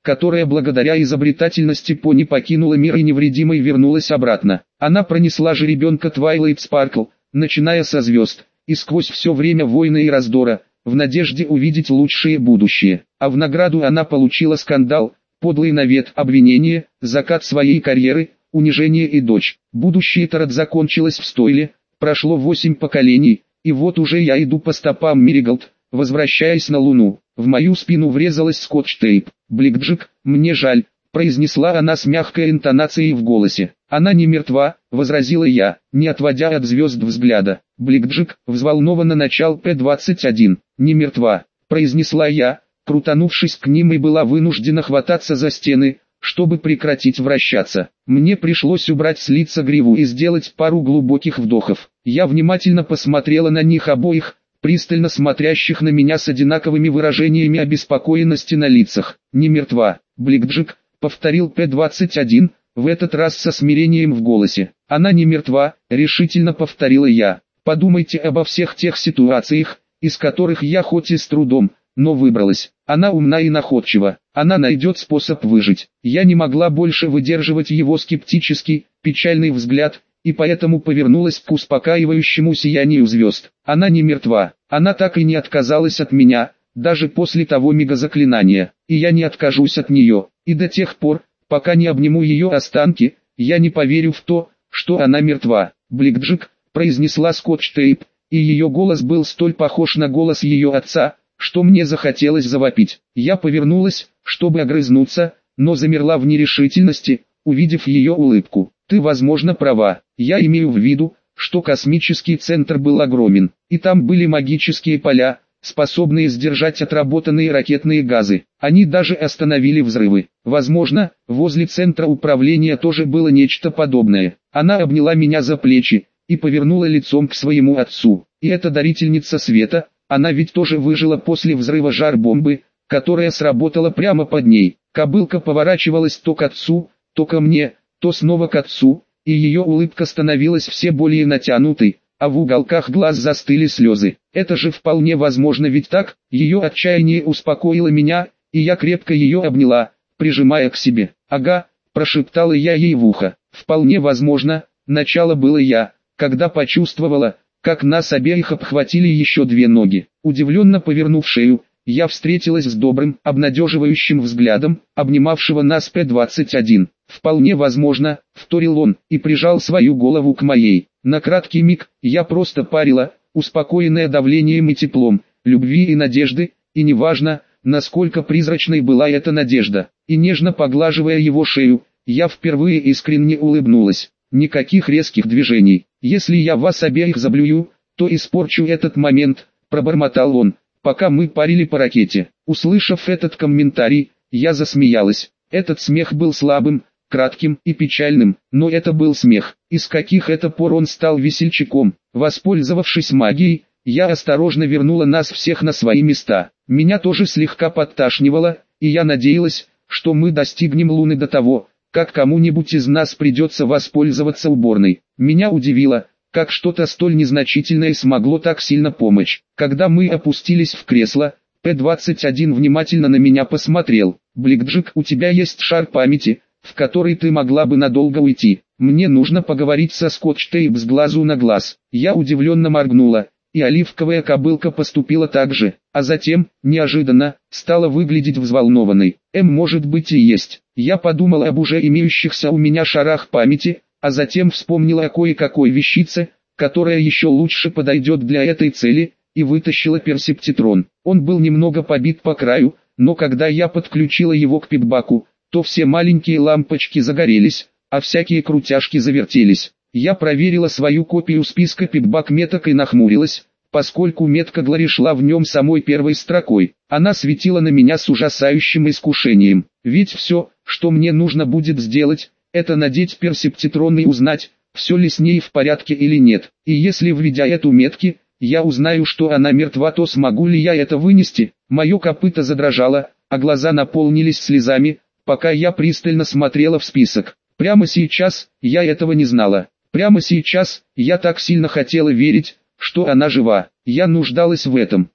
которая благодаря изобретательности пони покинула мир и невредимой вернулась обратно. Она пронесла жеребенка Твайлайт Спаркл, начиная со звезд, и сквозь все время войны и раздора, в надежде увидеть лучшее будущее. А в награду она получила скандал, подлый навет, обвинение, закат своей карьеры, унижение и дочь. Будущее Тарат закончилось в стойле, прошло восемь поколений, и вот уже я иду по стопам Мериголд, возвращаясь на Луну. В мою спину врезалась скотч-тейп. «Бликджик, мне жаль», — произнесла она с мягкой интонацией в голосе. «Она не мертва», — возразила я, не отводя от звезд взгляда. «Бликджик», — взволнованно начал П двадцать один. «Не мертва», — произнесла я, крутанувшись к ним и была вынуждена хвататься за стены, чтобы прекратить вращаться. Мне пришлось убрать с лица гриву и сделать пару глубоких вдохов. Я внимательно посмотрела на них обоих, пристально смотрящих на меня с одинаковыми выражениями обеспокоенности на лицах. «Не мертва, Бликджик», — повторил П двадцать один, в этот раз со смирением в голосе. «Она не мертва», — решительно повторила я. «Подумайте обо всех тех ситуациях, из которых я хоть и с трудом, но выбралась. Она умна и находчива, она найдет способ выжить». Я не могла больше выдерживать его скептический, печальный взгляд, и поэтому повернулась к успокаивающему сиянию звезд. «Она не мертва, она так и не отказалась от меня, даже после того мегазаклинания, и я не откажусь от нее, и до тех пор, пока не обниму ее останки, я не поверю в то, что она мертва». «Бликджик», — произнесла Скотч-Тейп, и ее голос был столь похож на голос ее отца, что мне захотелось завопить. Я повернулась, чтобы огрызнуться, но замерла в нерешительности, увидев ее улыбку. «Ты, возможно, права. Я имею в виду, что космический центр был огромен, и там были магические поля, способные сдержать отработанные ракетные газы. Они даже остановили взрывы. Возможно, возле центра управления тоже было нечто подобное». Она обняла меня за плечи и повернула лицом к своему отцу. «И эта дарительница света, она ведь тоже выжила после взрыва жар-бомбы, которая сработала прямо под ней». Кобылка поворачивалась то к отцу, то ко мне, то снова к отцу, и ее улыбка становилась все более натянутой, а в уголках глаз застыли слезы. «Это же вполне возможно, ведь так?» Ее отчаяние успокоило меня, и я крепко ее обняла, прижимая к себе. «Ага», — прошептала я ей в ухо. «Вполне возможно», — начало было я, когда почувствовала, как нас обеих обхватили еще две ноги. Удивленно повернув шею, я встретилась с добрым, обнадеживающим взглядом, обнимавшего нас П двадцать один. «Вполне возможно», — вторил он, и прижал свою голову к моей. На краткий миг, я просто парила, успокоенная давлением и теплом, любви и надежды, и неважно, насколько призрачной была эта надежда. И нежно поглаживая его шею, я впервые искренне улыбнулась. «Никаких резких движений. Если я вас обеих заблюю, то испорчу этот момент», — пробормотал он, пока мы парили по ракете. Услышав этот комментарий, я засмеялась. Этот смех был слабым, кратким и печальным, но это был смех. Из каких это пор он стал весельчаком? Воспользовавшись магией, я осторожно вернула нас всех на свои места. Меня тоже слегка подташнивало, и я надеялась, что мы достигнем Луны до того, как кому-нибудь из нас придется воспользоваться уборной. Меня удивило, как что-то столь незначительное смогло так сильно помочь. Когда мы опустились в кресло, П двадцать один внимательно на меня посмотрел. «Бликджик, у тебя есть шар памяти, в который ты могла бы надолго уйти. Мне нужно поговорить со Скотч-Тейп с глазу на глаз». Я удивленно моргнула, и оливковая кобылка поступила так же, а затем, неожиданно, стала выглядеть взволнованной. «Эм, может быть и есть». Я подумала об уже имеющихся у меня шарах памяти, а затем вспомнила о кое-какой вещице, которая еще лучше подойдет для этой цели, и вытащила персептитрон. Он был немного побит по краю, но когда я подключила его к пипбаку, то все маленькие лампочки загорелись, а всякие крутяшки завертелись. Я проверила свою копию списка пипбак меток и нахмурилась, поскольку метка Глори шла в нем самой первой строкой. Она светила на меня с ужасающим искушением. Ведь все, что мне нужно будет сделать, это надеть персептитрон и узнать, все ли с ней в порядке или нет. И если, введя эту метки, я узнаю, что она мертва, то смогу ли я это вынести? Мое копыто задрожало, а глаза наполнились слезами, пока я пристально смотрела в список. Прямо сейчас, я этого не знала. Прямо сейчас, я так сильно хотела верить, что она жива. Я нуждалась в этом.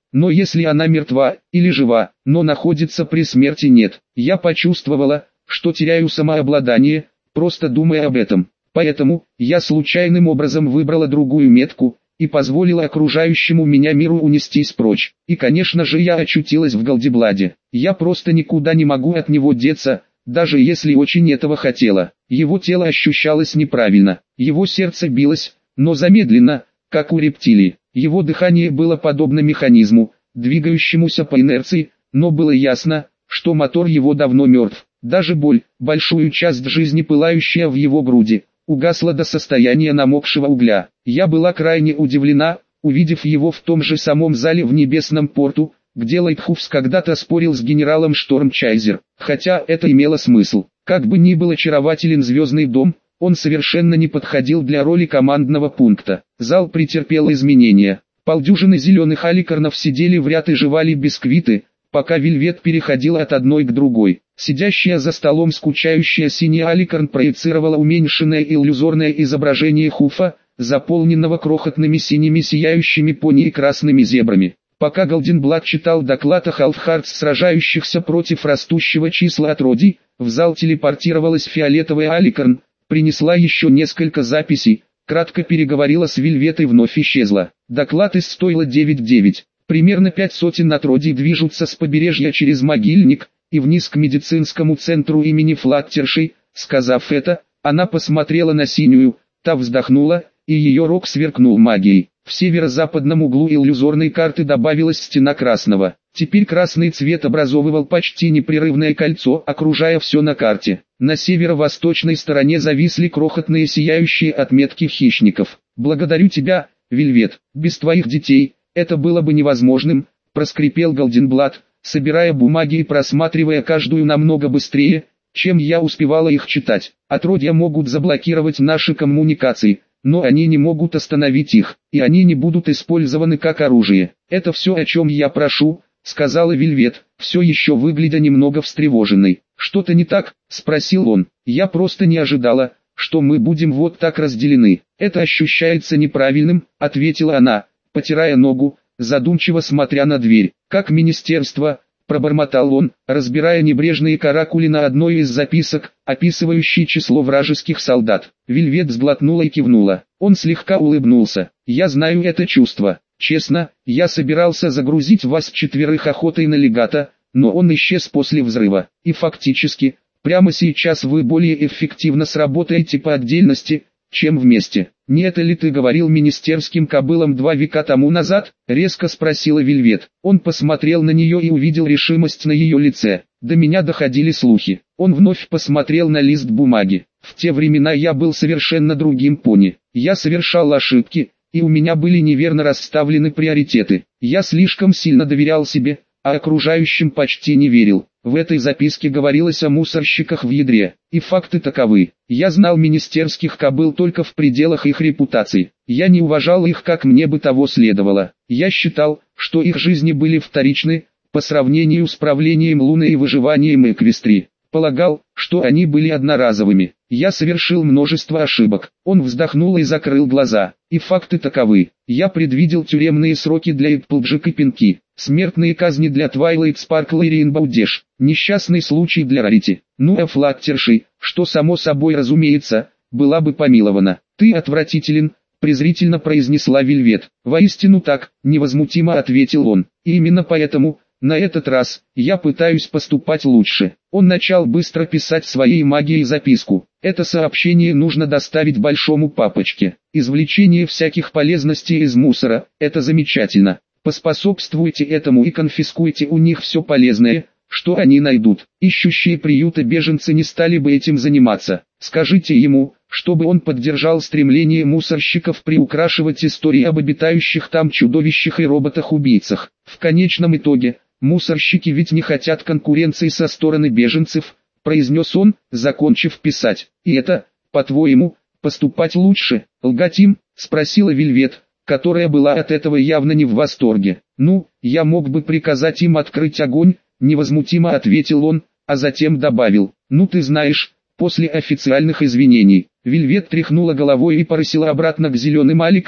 Но если она мертва или жива, но находится при смерти, нет. Я почувствовала, что теряю самообладание, просто думая об этом. Поэтому, я случайным образом выбрала другую метку, и позволила окружающему меня миру унестись прочь. И конечно же я очутилась в Галдибладе. Я просто никуда не могу от него деться, даже если очень этого хотела. Его тело ощущалось неправильно, его сердце билось, но замедленно, как у рептилии. Его дыхание было подобно механизму, двигающемуся по инерции, но было ясно, что мотор его давно мертв. Даже боль, большую часть жизни пылающая в его груди, угасла до состояния намокшего угля. Я была крайне удивлена, увидев его в том же самом зале в Небесном порту, где Лайтхуфс когда-то спорил с генералом Штормчайзер. Хотя это имело смысл. Как бы ни был очарователен Звездный дом, он совершенно не подходил для роли командного пункта. Зал претерпел изменения. Полдюжины зеленых аликарнов сидели в ряд и жевали бисквиты, пока Вельвет переходила от одной к другой. Сидящая за столом скучающая синяя аликарн проецировала уменьшенное иллюзорное изображение Хуфа, заполненного крохотными синими сияющими пони и красными зебрами. Пока Галдинблад читал доклад о Халфхардс, сражающихся против растущего числа отродий, в зал телепортировалась фиолетовая аликарн, принесла еще несколько записей, кратко переговорила с Вельвет и вновь исчезла. Доклад из стоило девять девять. Примерно пять сотен отродий движутся с побережья через могильник и вниз к медицинскому центру имени Флаттершей. Сказав это, она посмотрела на синюю, та вздохнула, и ее рог сверкнул магией. В северо-западном углу иллюзорной карты добавилась стена красного. Теперь красный цвет образовывал почти непрерывное кольцо, окружая все на карте. На северо-восточной стороне зависли крохотные сияющие отметки хищников. «Благодарю тебя, Вельвет, без твоих детей это было бы невозможным», — проскрипел Галдинблад, собирая бумаги и просматривая каждую намного быстрее, чем я успевала их читать. «Отродья могут заблокировать наши коммуникации, но они не могут остановить их, и они не будут использованы как оружие. Это все, о чем я прошу», — сказала Вельвет, все еще выглядя немного встревоженной. «Что-то не так?» — спросил он. «Я просто не ожидала, что мы будем вот так разделены. Это ощущается неправильным», — ответила она, потирая ногу, задумчиво смотря на дверь. «Как министерство», — пробормотал он, разбирая небрежные каракули на одной из записок, описывающей число вражеских солдат. Вельвет сглотнула и кивнула. Он слегка улыбнулся. «Я знаю это чувство. Честно, я собирался загрузить вас четверых охотой на легата, но он исчез после взрыва. И фактически, прямо сейчас вы более эффективно сработаете по отдельности, чем вместе. Не это ли ты говорил министерским кобылам два века тому назад?» — резко спросила Вельвет. Он посмотрел на нее и увидел решимость на ее лице. «До меня доходили слухи». Он вновь посмотрел на лист бумаги. «В те времена я был совершенно другим пони. Я совершал ошибки, и у меня были неверно расставлены приоритеты. Я слишком сильно доверял себе, а окружающим почти не верил. В этой записке говорилось о мусорщиках в ядре, и факты таковы. Я знал министерских кобыл только в пределах их репутации. Я не уважал их, как мне бы того следовало. Я считал, что их жизни были вторичны, по сравнению с правлением Луны и выживанием Эквестрии. Полагал, что они были одноразовыми. Я совершил множество ошибок». Он вздохнул и закрыл глаза. «И факты таковы. Я предвидел тюремные сроки для Эпплджек и Пинки, смертные казни для Твайлайт Спаркл и Рейнбоу Дэш, несчастный случай для Рарити. Ну а Флаттерши, что само собой разумеется, была бы помилована». «Ты отвратителен», — презрительно произнесла Вельвет. «Воистину так», — невозмутимо ответил он. «И именно поэтому, на этот раз, я пытаюсь поступать лучше». Он начал быстро писать своей магией записку. «Это сообщение нужно доставить большому папочке. Извлечение всяких полезностей из мусора – это замечательно. Поспособствуйте этому и конфискуйте у них все полезное, что они найдут. Ищущие приюта беженцы не стали бы этим заниматься. Скажите ему, чтобы он поддержал стремление мусорщиков приукрашивать истории об обитающих там чудовищах и роботах-убийцах. В конечном итоге, мусорщики ведь не хотят конкуренции со стороны беженцев», — произнес он, закончив писать. «И это, по-твоему, поступать лучше, лгать им?» — спросила Вельвет, которая была от этого явно не в восторге. «Ну, я мог бы приказать им открыть огонь», — невозмутимо ответил он, а затем добавил: «Ну ты знаешь, после официальных извинений». Вельвет тряхнула головой и порысила обратно к зеленым аликарнам,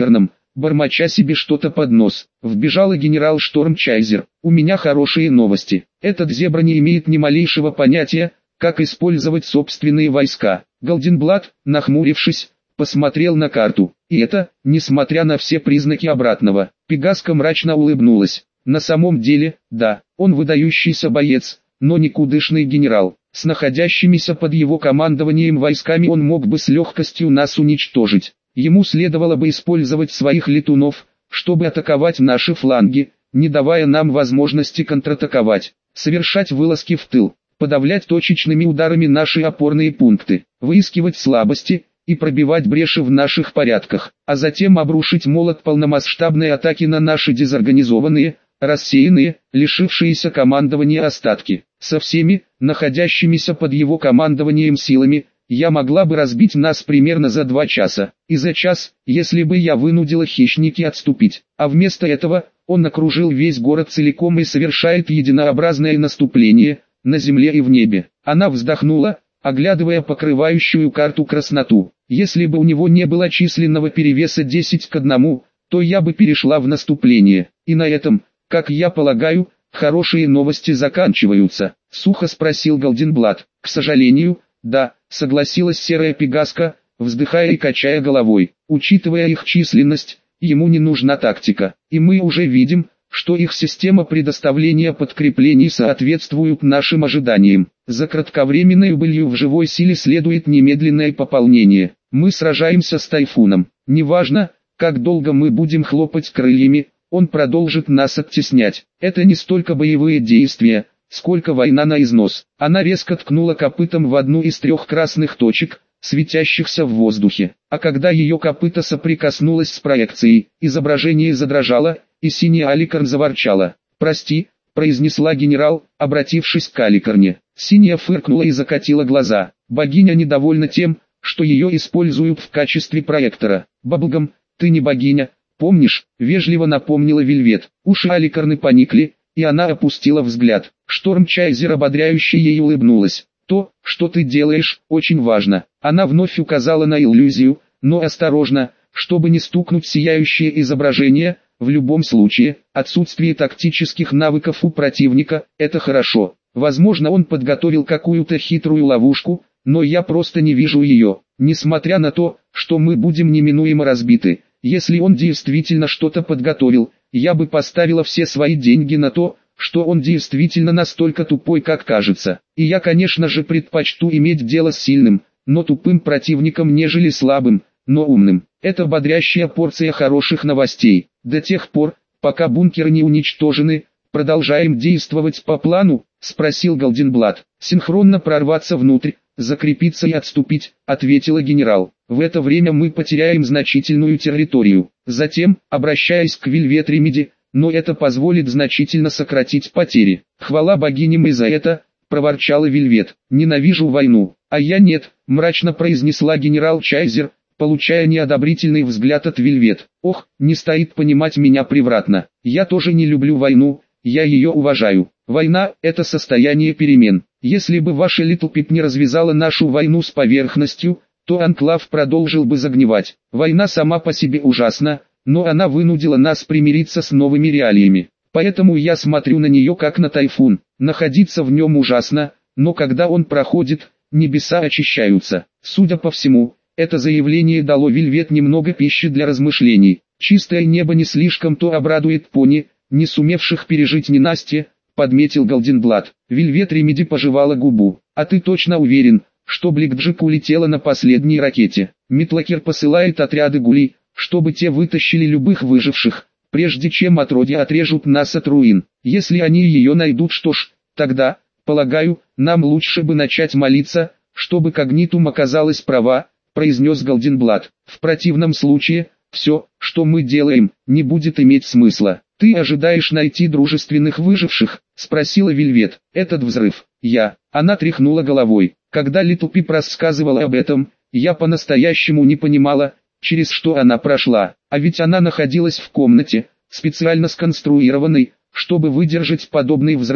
бормоча себе что-то под нос. Вбежала генерал Штормчайзер. «У меня хорошие новости. Этот зебра не имеет ни малейшего понятия, как использовать собственные войска». Голденблат, нахмурившись, посмотрел на карту. И это, несмотря на все признаки обратного. Пегаска мрачно улыбнулась. На самом деле, да, он выдающийся боец, но никудышный генерал. С находящимися под его командованием войсками он мог бы с легкостью нас уничтожить. Ему следовало бы использовать своих летунов, чтобы атаковать наши фланги, не давая нам возможности контратаковать, совершать вылазки в тыл, подавлять точечными ударами наши опорные пункты, выискивать слабости и пробивать бреши в наших порядках, а затем обрушить молот полномасштабной атаки на наши дезорганизованные, рассеянные, лишившиеся командования остатки. Со всеми, находящимися под его командованием силами, я могла бы разбить нас примерно за два часа, и за час, если бы я вынудила хищники отступить. А вместо этого, он окружил весь город целиком и совершает единообразное наступление, на земле и в небе. Она вздохнула, оглядывая покрывающую карту красноту. Если бы у него не было численного перевеса десять к одному, то я бы перешла в наступление. И на этом, как я полагаю, хорошие новости заканчиваются. Сухо спросил Голденблат. К сожалению, да, согласилась серая Пегаска, вздыхая и качая головой. Учитывая их численность, ему не нужна тактика. И мы уже видим, что их система предоставления подкреплений соответствует нашим ожиданиям. За кратковременной убылью в живой силе следует немедленное пополнение. Мы сражаемся с тайфуном. Неважно, как долго мы будем хлопать крыльями, он продолжит нас оттеснять. Это не столько боевые действия, сколько война на износ. Она резко ткнула копытом в одну из трех красных точек, светящихся в воздухе. А когда ее копыто соприкоснулось с проекцией, изображение задрожало, и синяя Аликарн заворчала. «Прости», — произнесла генерал, обратившись к Аликарне. Синяя фыркнула и закатила глаза. Богиня недовольна тем, что ее используют в качестве проектора. «Баблгам, ты не богиня, помнишь?» — вежливо напомнила Вельвет. Уши Аликарны поникли, и она опустила взгляд. Штормчайзер ободряюще ей улыбнулась. «То, что ты делаешь, очень важно». Она вновь указала на иллюзию, но осторожно, чтобы не стукнуть сияющее изображение. В любом случае, отсутствие тактических навыков у противника – это хорошо. Возможно, он подготовил какую-то хитрую ловушку, но я просто не вижу ее. Несмотря на то, что мы будем неминуемо разбиты, если он действительно что-то подготовил, я бы поставила все свои деньги на то, что он действительно настолько тупой, как кажется. И я, конечно же, предпочту иметь дело с сильным, но тупым противником, нежели слабым, но умным. Это бодрящая порция хороших новостей. До тех пор, пока бункеры не уничтожены, продолжаем действовать по плану, спросил Голденблат. Синхронно прорваться внутрь, закрепиться и отступить, ответила генерал. В это время мы потеряем значительную территорию. Затем, обращаясь к Вельвет Ремеди, но это позволит значительно сократить потери. Хвала богиням и за это, проворчала Вельвет. Ненавижу войну. А я нет, мрачно произнесла генерал Чайзер, получая неодобрительный взгляд от Вельвет. Ох, не стоит понимать меня превратно. Я тоже не люблю войну, я ее уважаю. Война – это состояние перемен. Если бы ваша Литлпип не развязала нашу войну с поверхностью, то Анклав продолжил бы загнивать. Война сама по себе ужасна, но она вынудила нас примириться с новыми реалиями. Поэтому я смотрю на нее как на тайфун. Находиться в нем ужасно, но когда он проходит, небеса очищаются. Судя по всему, это заявление дало Вельвет немного пищи для размышлений. Чистое небо не слишком-то обрадует пони, не сумевших пережить ненастье, подметил Голденблат. Вельвет Ремеди пожевала губу. А ты точно уверен, что Бликджик улетела на последней ракете? Митлакер посылает отряды гулей, чтобы те вытащили любых выживших, прежде чем отродья отрежут нас от руин. Если они ее найдут, что ж, тогда, полагаю, нам лучше бы начать молиться, чтобы Когнитум оказалась права, произнес Голденблат. В противном случае, все, что мы делаем, не будет иметь смысла. Ты ожидаешь найти дружественных выживших? Спросила Вельвет. Этот взрыв. Я. Она тряхнула головой. Когда Литлпип рассказывала об этом, я по-настоящему не понимала, через что она прошла. А ведь она находилась в комнате, специально сконструированной, чтобы выдержать подобный взрыв,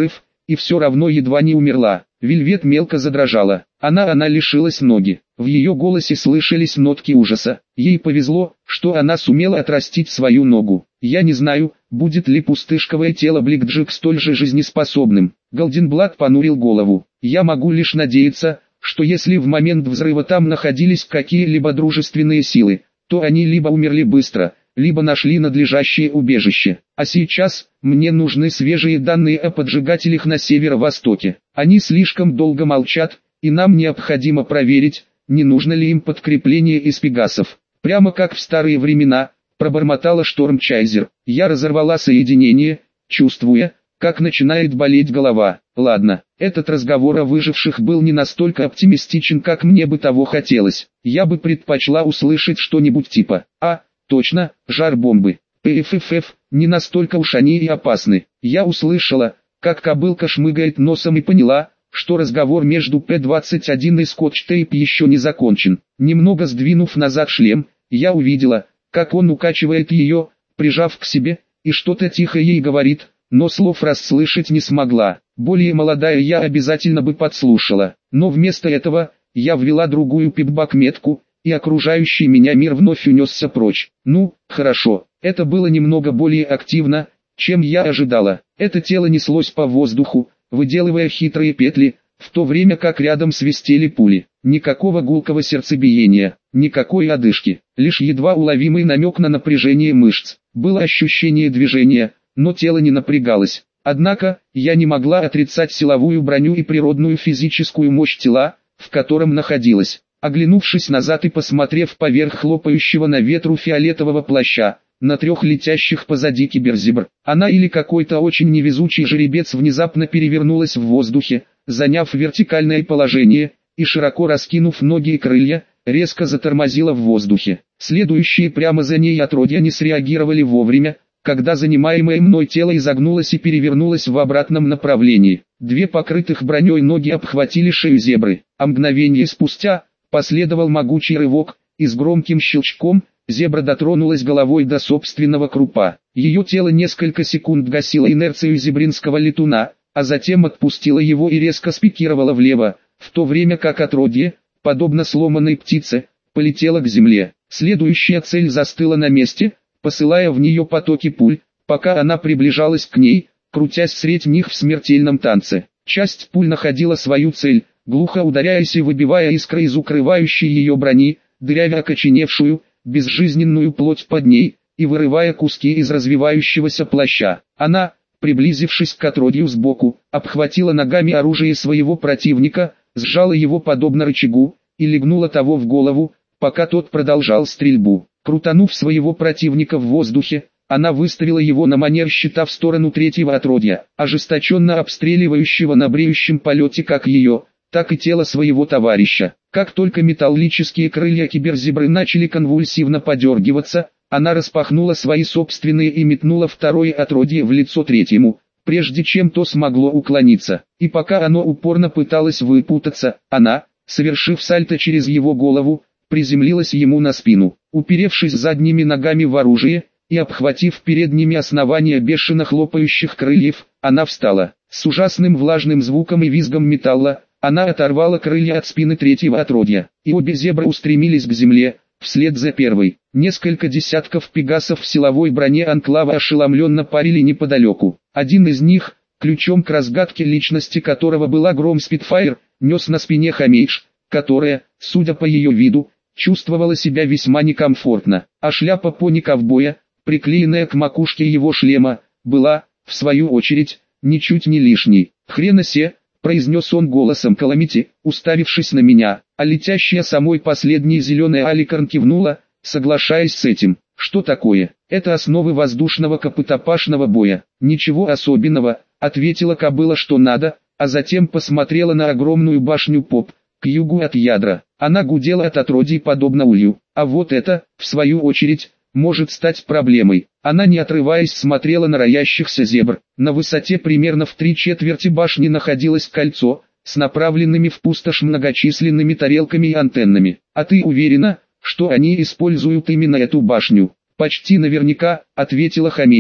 и все равно едва не умерла. Вельвет мелко задрожала. Она она лишилась ноги. В ее голосе слышались нотки ужаса. Ей повезло, что она сумела отрастить свою ногу. Я не знаю, будет ли пустышковое тело Блэкджек столь же жизнеспособным. Голденблат понурил голову. Я могу лишь надеяться, что если в момент взрыва там находились какие-либо дружественные силы, то они либо умерли быстро, либо нашли надлежащее убежище. А сейчас, мне нужны свежие данные о поджигателях на северо-востоке. Они слишком долго молчат, и нам необходимо проверить, не нужно ли им подкрепление из пегасов. Прямо как в старые времена, пробормотала Штормчайзер. Я разорвала соединение, чувствуя, как начинает болеть голова. Ладно, этот разговор о выживших был не настолько оптимистичен, как мне бы того хотелось. Я бы предпочла услышать что-нибудь типа «А, точно, жар бомбы». ПФФФ, не настолько уж они и опасны. Я услышала, как кобылка шмыгает носом и поняла, что разговор между П двадцать один и Скотч-Тейп еще не закончен. Немного сдвинув назад шлем, я увидела, как он укачивает ее, прижав к себе, и что-то тихо ей говорит, но слов расслышать не смогла. Более молодая я обязательно бы подслушала, но вместо этого, я ввела другую пипбак-метку, и окружающий меня мир вновь унесся прочь. Ну, хорошо, это было немного более активно, чем я ожидала. Это тело неслось по воздуху, выделывая хитрые петли, в то время как рядом свистели пули. Никакого гулкого сердцебиения, никакой одышки, лишь едва уловимый намек на напряжение мышц. Было ощущение движения, но тело не напрягалось. Однако, я не могла отрицать силовую броню и природную физическую мощь тела, в котором находилась. Оглянувшись назад и посмотрев поверх хлопающего на ветру фиолетового плаща, на трех летящих позади киберзебр, она или какой-то очень невезучий жеребец внезапно перевернулась в воздухе, заняв вертикальное положение, и широко раскинув ноги и крылья, резко затормозила в воздухе. Следующие прямо за ней отродья не среагировали вовремя, когда занимаемое мной тело изогнулось и перевернулось в обратном направлении. Две покрытых броней ноги обхватили шею зебры, а мгновение спустя последовал могучий рывок, и с громким щелчком зебра дотронулась головой до собственного крупа. Ее тело несколько секунд гасило инерцию зебринского летуна, а затем отпустило его и резко спикировало влево, в то время как отродье, подобно сломанной птице, полетело к земле. Следующая цель застыла на месте, посылая в нее потоки пуль, пока она приближалась к ней, крутясь средь них в смертельном танце. Часть пуль находила свою цель, глухо ударяясь и выбивая искры из укрывающей ее брони, дырявя окоченевшую, безжизненную плоть под ней, и вырывая куски из развивающегося плаща. Она, приблизившись к отродью сбоку, обхватила ногами оружие своего противника, сжала его подобно рычагу, и легнула того в голову, пока тот продолжал стрельбу. Крутанув своего противника в воздухе, она выставила его на манер щита в сторону третьего отродья, ожесточенно обстреливающего на бреющем полете как ее, так и тело своего товарища. Как только металлические крылья киберзебры начали конвульсивно подергиваться, она распахнула свои собственные и метнула второе отродье в лицо третьему, прежде чем то смогло уклониться. И пока оно упорно пыталось выпутаться, она, совершив сальто через его голову, приземлилась ему на спину. Уперевшись задними ногами в оружие, и обхватив передними основания бешено хлопающих крыльев, она встала. С ужасным влажным звуком и визгом металла, она оторвала крылья от спины третьего отродья, и обе зебры устремились к земле, вслед за первой. Несколько десятков пегасов в силовой броне анклава ошеломленно парили неподалеку. Один из них, ключом к разгадке личности которого была Гром Спитфайр, нес на спине Хамейдж, которая, судя по ее виду, чувствовала себя весьма некомфортно, а шляпа пони-ковбоя, приклеенная к макушке его шлема, была, в свою очередь, ничуть не лишней. «Хрена се», — произнес он голосом Каламити, уставившись на меня, а летящая самой последней зеленая Аликарн кивнула, соглашаясь с этим. «Что такое? Это основы воздушного копытопашного боя. Ничего особенного», — ответила кобыла, что надо, а затем посмотрела на огромную башню Поп, к югу от ядра. Она гудела от отродий подобно улью, а вот это, в свою очередь, может стать проблемой. Она не отрываясь смотрела на роящихся зебр. На высоте примерно в три четверти башни находилось кольцо, с направленными в пустошь многочисленными тарелками и антеннами. «А ты уверена, что они используют именно эту башню?» «Почти наверняка», — ответила Хамейдж,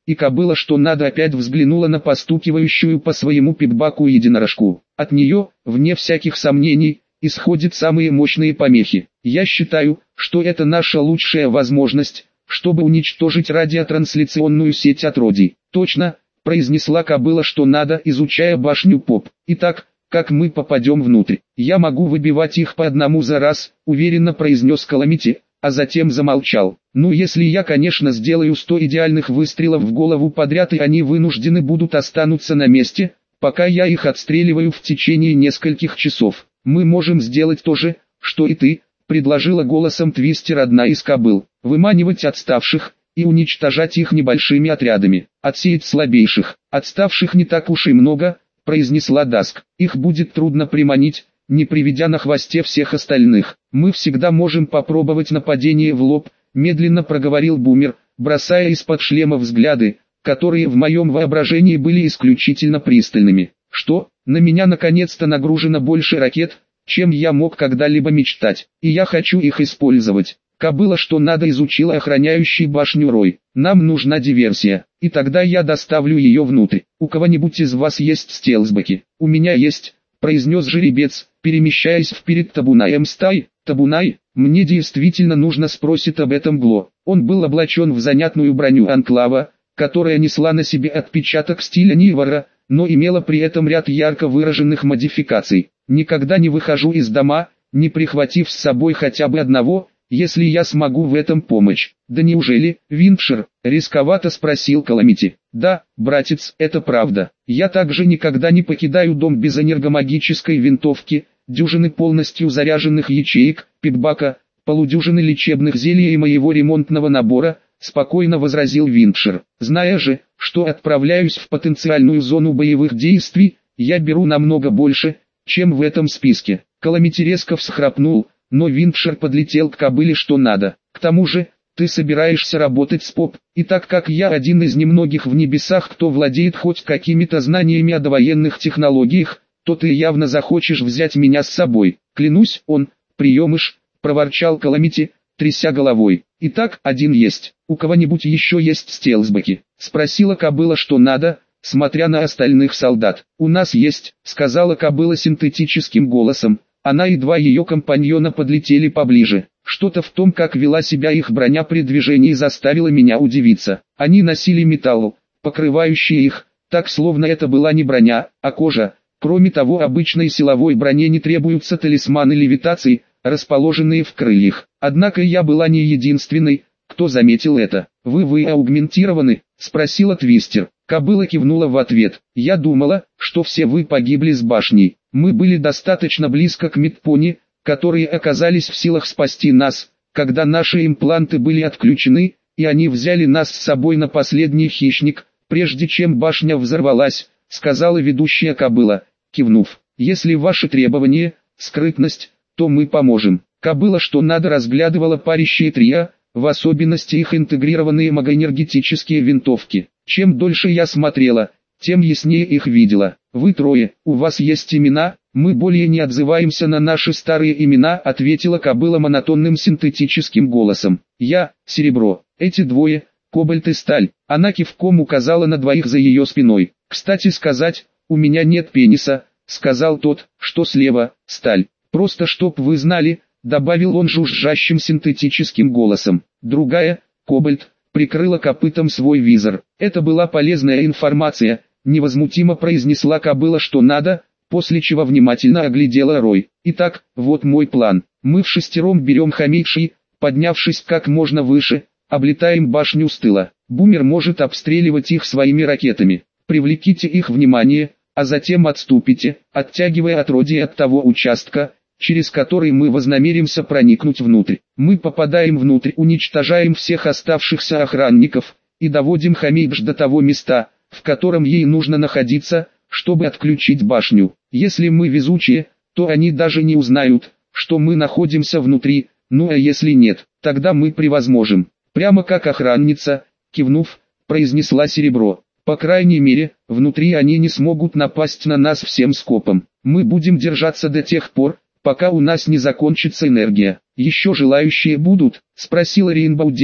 и кобыла что надо опять взглянула на постукивающую по своему пипбаку единорожку. От нее, вне всяких сомнений, исходят самые мощные помехи. Я считаю, что это наша лучшая возможность, чтобы уничтожить радиотрансляционную сеть отродий. Точно, произнесла кобыла что надо, изучая башню Поп. Итак, как мы попадем внутрь? Я могу выбивать их по одному за раз, уверенно произнес Каламити, а затем замолчал. Ну если я, конечно, сделаю сто идеальных выстрелов в голову подряд, и они вынуждены будут остануться на месте, пока я их отстреливаю в течение нескольких часов. Мы можем сделать то же, что и ты, предложила голосом Твистер одна из кобыл. Выманивать отставших и уничтожать их небольшими отрядами. Отсеять слабейших. Отставших не так уж и много, произнесла Даск. Их будет трудно приманить, не приведя на хвосте всех остальных. Мы всегда можем попробовать нападение в лоб, медленно проговорил Бумер, бросая из-под шлема взгляды, которые в моем воображении были исключительно пристальными. Что, на меня наконец-то нагружено больше ракет, чем я мог когда-либо мечтать, и я хочу их использовать. Кобыла что надо изучила охраняющий башню Рой. Нам нужна диверсия, и тогда я доставлю ее внутрь. У кого-нибудь из вас есть стелсбеки? У меня есть, произнес жеребец, перемещаясь вперед табунаем стаи. Табунай, мне действительно нужно, спросит об этом Гло. Он был облачен в занятную броню Анклава, которая несла на себе отпечаток стиля Нивара, но имела при этом ряд ярко выраженных модификаций. Никогда не выхожу из дома, не прихватив с собой хотя бы одного, если я смогу в этом помочь. Да неужели, Винкшир? Рисковато спросил Каламити. Да, братец, это правда. Я также никогда не покидаю дом без энергомагической винтовки, дюжины полностью заряженных ячеек, пипбака, полудюжины лечебных зелий и моего ремонтного набора, спокойно возразил Винкшир. Зная же, что отправляюсь в потенциальную зону боевых действий, я беру намного больше, чем в этом списке. Каламити резко всхрапнул, но Винкшир подлетел к кобыле что надо. К тому же, ты собираешься работать с Поп, и так как я один из немногих в небесах, кто владеет хоть какими-то знаниями о довоенных технологиях, то ты явно захочешь взять меня с собой. Клянусь, он, приемыш, проворчал Каламити, тряся головой. Итак, один есть. У кого-нибудь еще есть стелсбеки? Спросила кобыла что надо, смотря на остальных солдат. У нас есть, сказала кобыла синтетическим голосом. Она и два ее компаньона подлетели поближе. Что-то в том, как вела себя их броня при движении, заставило меня удивиться. Они носили металл, покрывающий их, так словно это была не броня, а кожа. Кроме того, обычной силовой броне не требуются талисманы левитации, расположенные в крыльях. Однако я была не единственной, кто заметил это. «Вы вы аугментированы?» – спросила Твистер. Кобыла кивнула в ответ. «Я думала, что все вы погибли с башней. Мы были достаточно близко к Мидпони, которые оказались в силах спасти нас, когда наши импланты были отключены, и они взяли нас с собой на последний хищник, прежде чем башня взорвалась», — сказала ведущая кобыла, кивнув. «Если ваши требования — скрытность, то мы поможем». Кобыла что надо разглядывала парящие трио, в особенности их интегрированные магоэнергетические винтовки. Чем дольше я смотрела, тем яснее их видела. «Вы трое, у вас есть имена?» «Мы более не отзываемся на наши старые имена», — ответила кобыла монотонным синтетическим голосом. «Я — Серебро, эти двое — Кобальт и Сталь». Она кивком указала на двоих за ее спиной. «Кстати сказать, у меня нет пениса», — сказал тот, что слева, Сталь. «Просто чтоб вы знали», — добавил он жужжащим синтетическим голосом. Другая, Кобальт, прикрыла копытом свой визор. «Это была полезная информация», — невозмутимо произнесла кобыла что надо, после чего внимательно оглядела Рой. «Итак, вот мой план. Мы в шестером берем Хамейши, поднявшись как можно выше, облетаем башню с тыла. Бумер может обстреливать их своими ракетами. Привлеките их внимание, а затем отступите, оттягивая отродье от того участка, через который мы вознамеримся проникнуть внутрь. Мы попадаем внутрь, уничтожаем всех оставшихся охранников, и доводим Хамейдж до того места, в котором ей нужно находиться, чтобы отключить башню. Если мы везучие, то они даже не узнают, что мы находимся внутри, ну а если нет, тогда мы превозможем». «Прямо как охранница», кивнув, произнесла Серебро. «По крайней мере, внутри они не смогут напасть на нас всем скопом. Мы будем держаться до тех пор, пока у нас не закончится энергия». «Еще желающие будут?» — спросила Рейнбоу Дэш,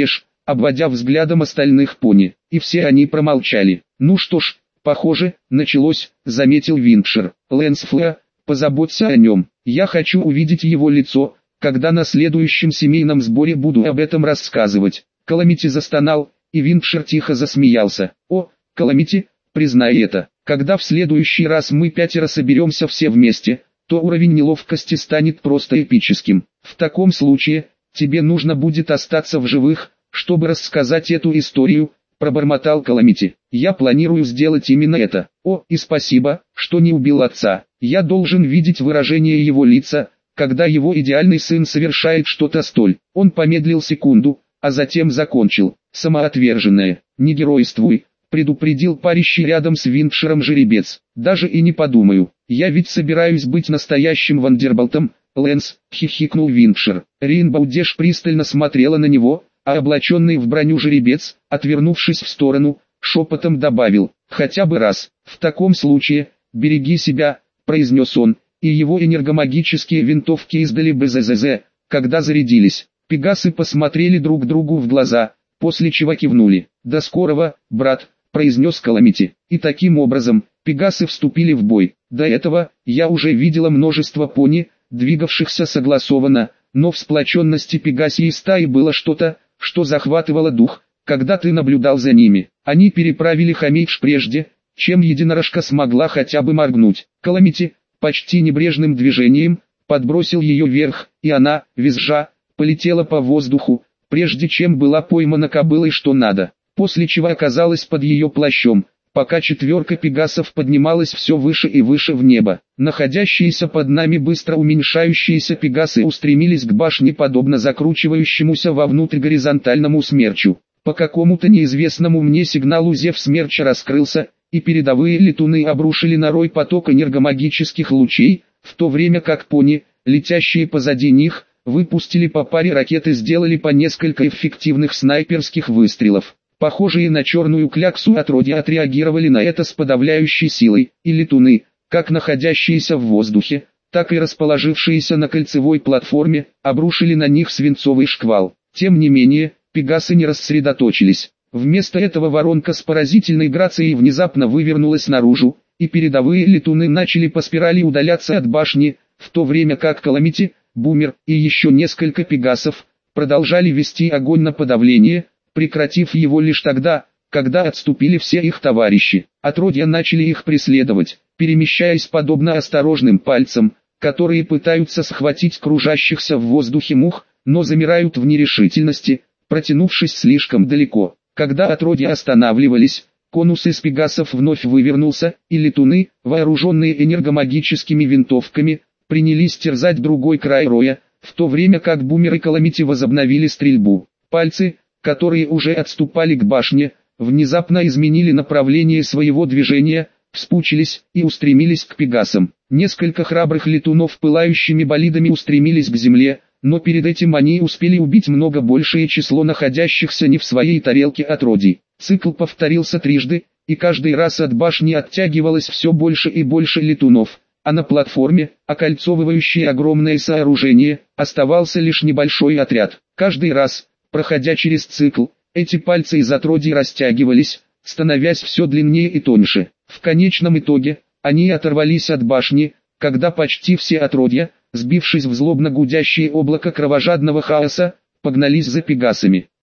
обводя взглядом остальных пони, и все они промолчали. «Ну что ж, похоже, началось», — заметил Винкшир. «Лэнс Флэа, позаботься о нем. Я хочу увидеть его лицо, когда на следующем семейном сборе буду об этом рассказывать». Каламити застонал, и Винкшир тихо засмеялся. «О, Каламити, признай это, когда в следующий раз мы пятеро соберемся все вместе, то уровень неловкости станет просто эпическим. В таком случае, тебе нужно будет остаться в живых, чтобы рассказать эту историю», — пробормотал Каламити. «Я планирую сделать именно это. О, и спасибо, что не убил отца. Я должен видеть выражение его лица, когда его идеальный сын совершает что-то столь». Он помедлил секунду, а затем закончил. «Самоотверженное, не геройствуй», — предупредил парящий рядом с Винкширом жеребец. «Даже и не подумаю. Я ведь собираюсь быть настоящим Вандерболтом, Лэнс», — хихикнул Винкшир. Рейнбоу Дэш пристально смотрела на него, а облаченный в броню жеребец, отвернувшись в сторону, шепотом добавил: «Хотя бы раз. В таком случае, береги себя», — произнес он, и его энергомагические винтовки издали БЗЗЗ, когда зарядились. Пегасы посмотрели друг другу в глаза, после чего кивнули. «До скорого, брат», — произнес Каламити. И таким образом, пегасы вступили в бой. До этого, я уже видела множество пони, двигавшихся согласованно, но в сплоченности пегасьей стаи было что-то, что захватывало дух, когда ты наблюдал за ними. Они переправили Хамейдж прежде, чем единорожка смогла хотя бы моргнуть. Каламити, почти небрежным движением, подбросил ее вверх, и она, визжа, полетела по воздуху, прежде чем была поймана кобылой что надо, после чего оказалась под ее плащом, пока четверка пегасов поднималась все выше и выше в небо. Находящиеся под нами быстро уменьшающиеся пегасы устремились к башне подобно закручивающемуся вовнутрь горизонтальному смерчу. По какому-то неизвестному мне сигналу зев смерча раскрылся, и передовые летуны обрушили на рой поток энергомагических лучей, в то время как пони, летящие позади них, выпустили по паре ракет и сделали по несколько эффективных снайперских выстрелов. Похожие на черную кляксу отродья отреагировали на это с подавляющей силой, и летуны, как находящиеся в воздухе, так и расположившиеся на кольцевой платформе, обрушили на них свинцовый шквал. Тем не менее, пегасы не рассредоточились. Вместо этого воронка с поразительной грацией внезапно вывернулась наружу, и передовые летуны начали по спирали удаляться от башни, в то время как Каламити, Бумер и еще несколько пегасов продолжали вести огонь на подавление, прекратив его лишь тогда, когда отступили все их товарищи. Отродья начали их преследовать, перемещаясь подобно осторожным пальцам, которые пытаются схватить кружащихся в воздухе мух, но замирают в нерешительности, протянувшись слишком далеко. Когда отродья останавливались, конус из пегасов вновь вывернулся, и летуны, вооруженные энергомагическими винтовками, принялись терзать другой край роя, в то время как Бумер и Каламити возобновили стрельбу. Пальцы, которые уже отступали к башне, внезапно изменили направление своего движения, вспучились и устремились к пегасам. Несколько храбрых летунов пылающими болидами устремились к земле, но перед этим они успели убить много большее число находящихся не в своей тарелке отродий. Цикл повторился трижды, и каждый раз от башни оттягивалось все больше и больше летунов, а на платформе, окольцовывающей огромное сооружение, оставался лишь небольшой отряд. Каждый раз, проходя через цикл, эти пальцы из отродий растягивались, становясь все длиннее и тоньше. В конечном итоге, они оторвались от башни, когда почти все отродья, сбившись в злобно гудящее облако кровожадного хаоса, погнались за пегасами.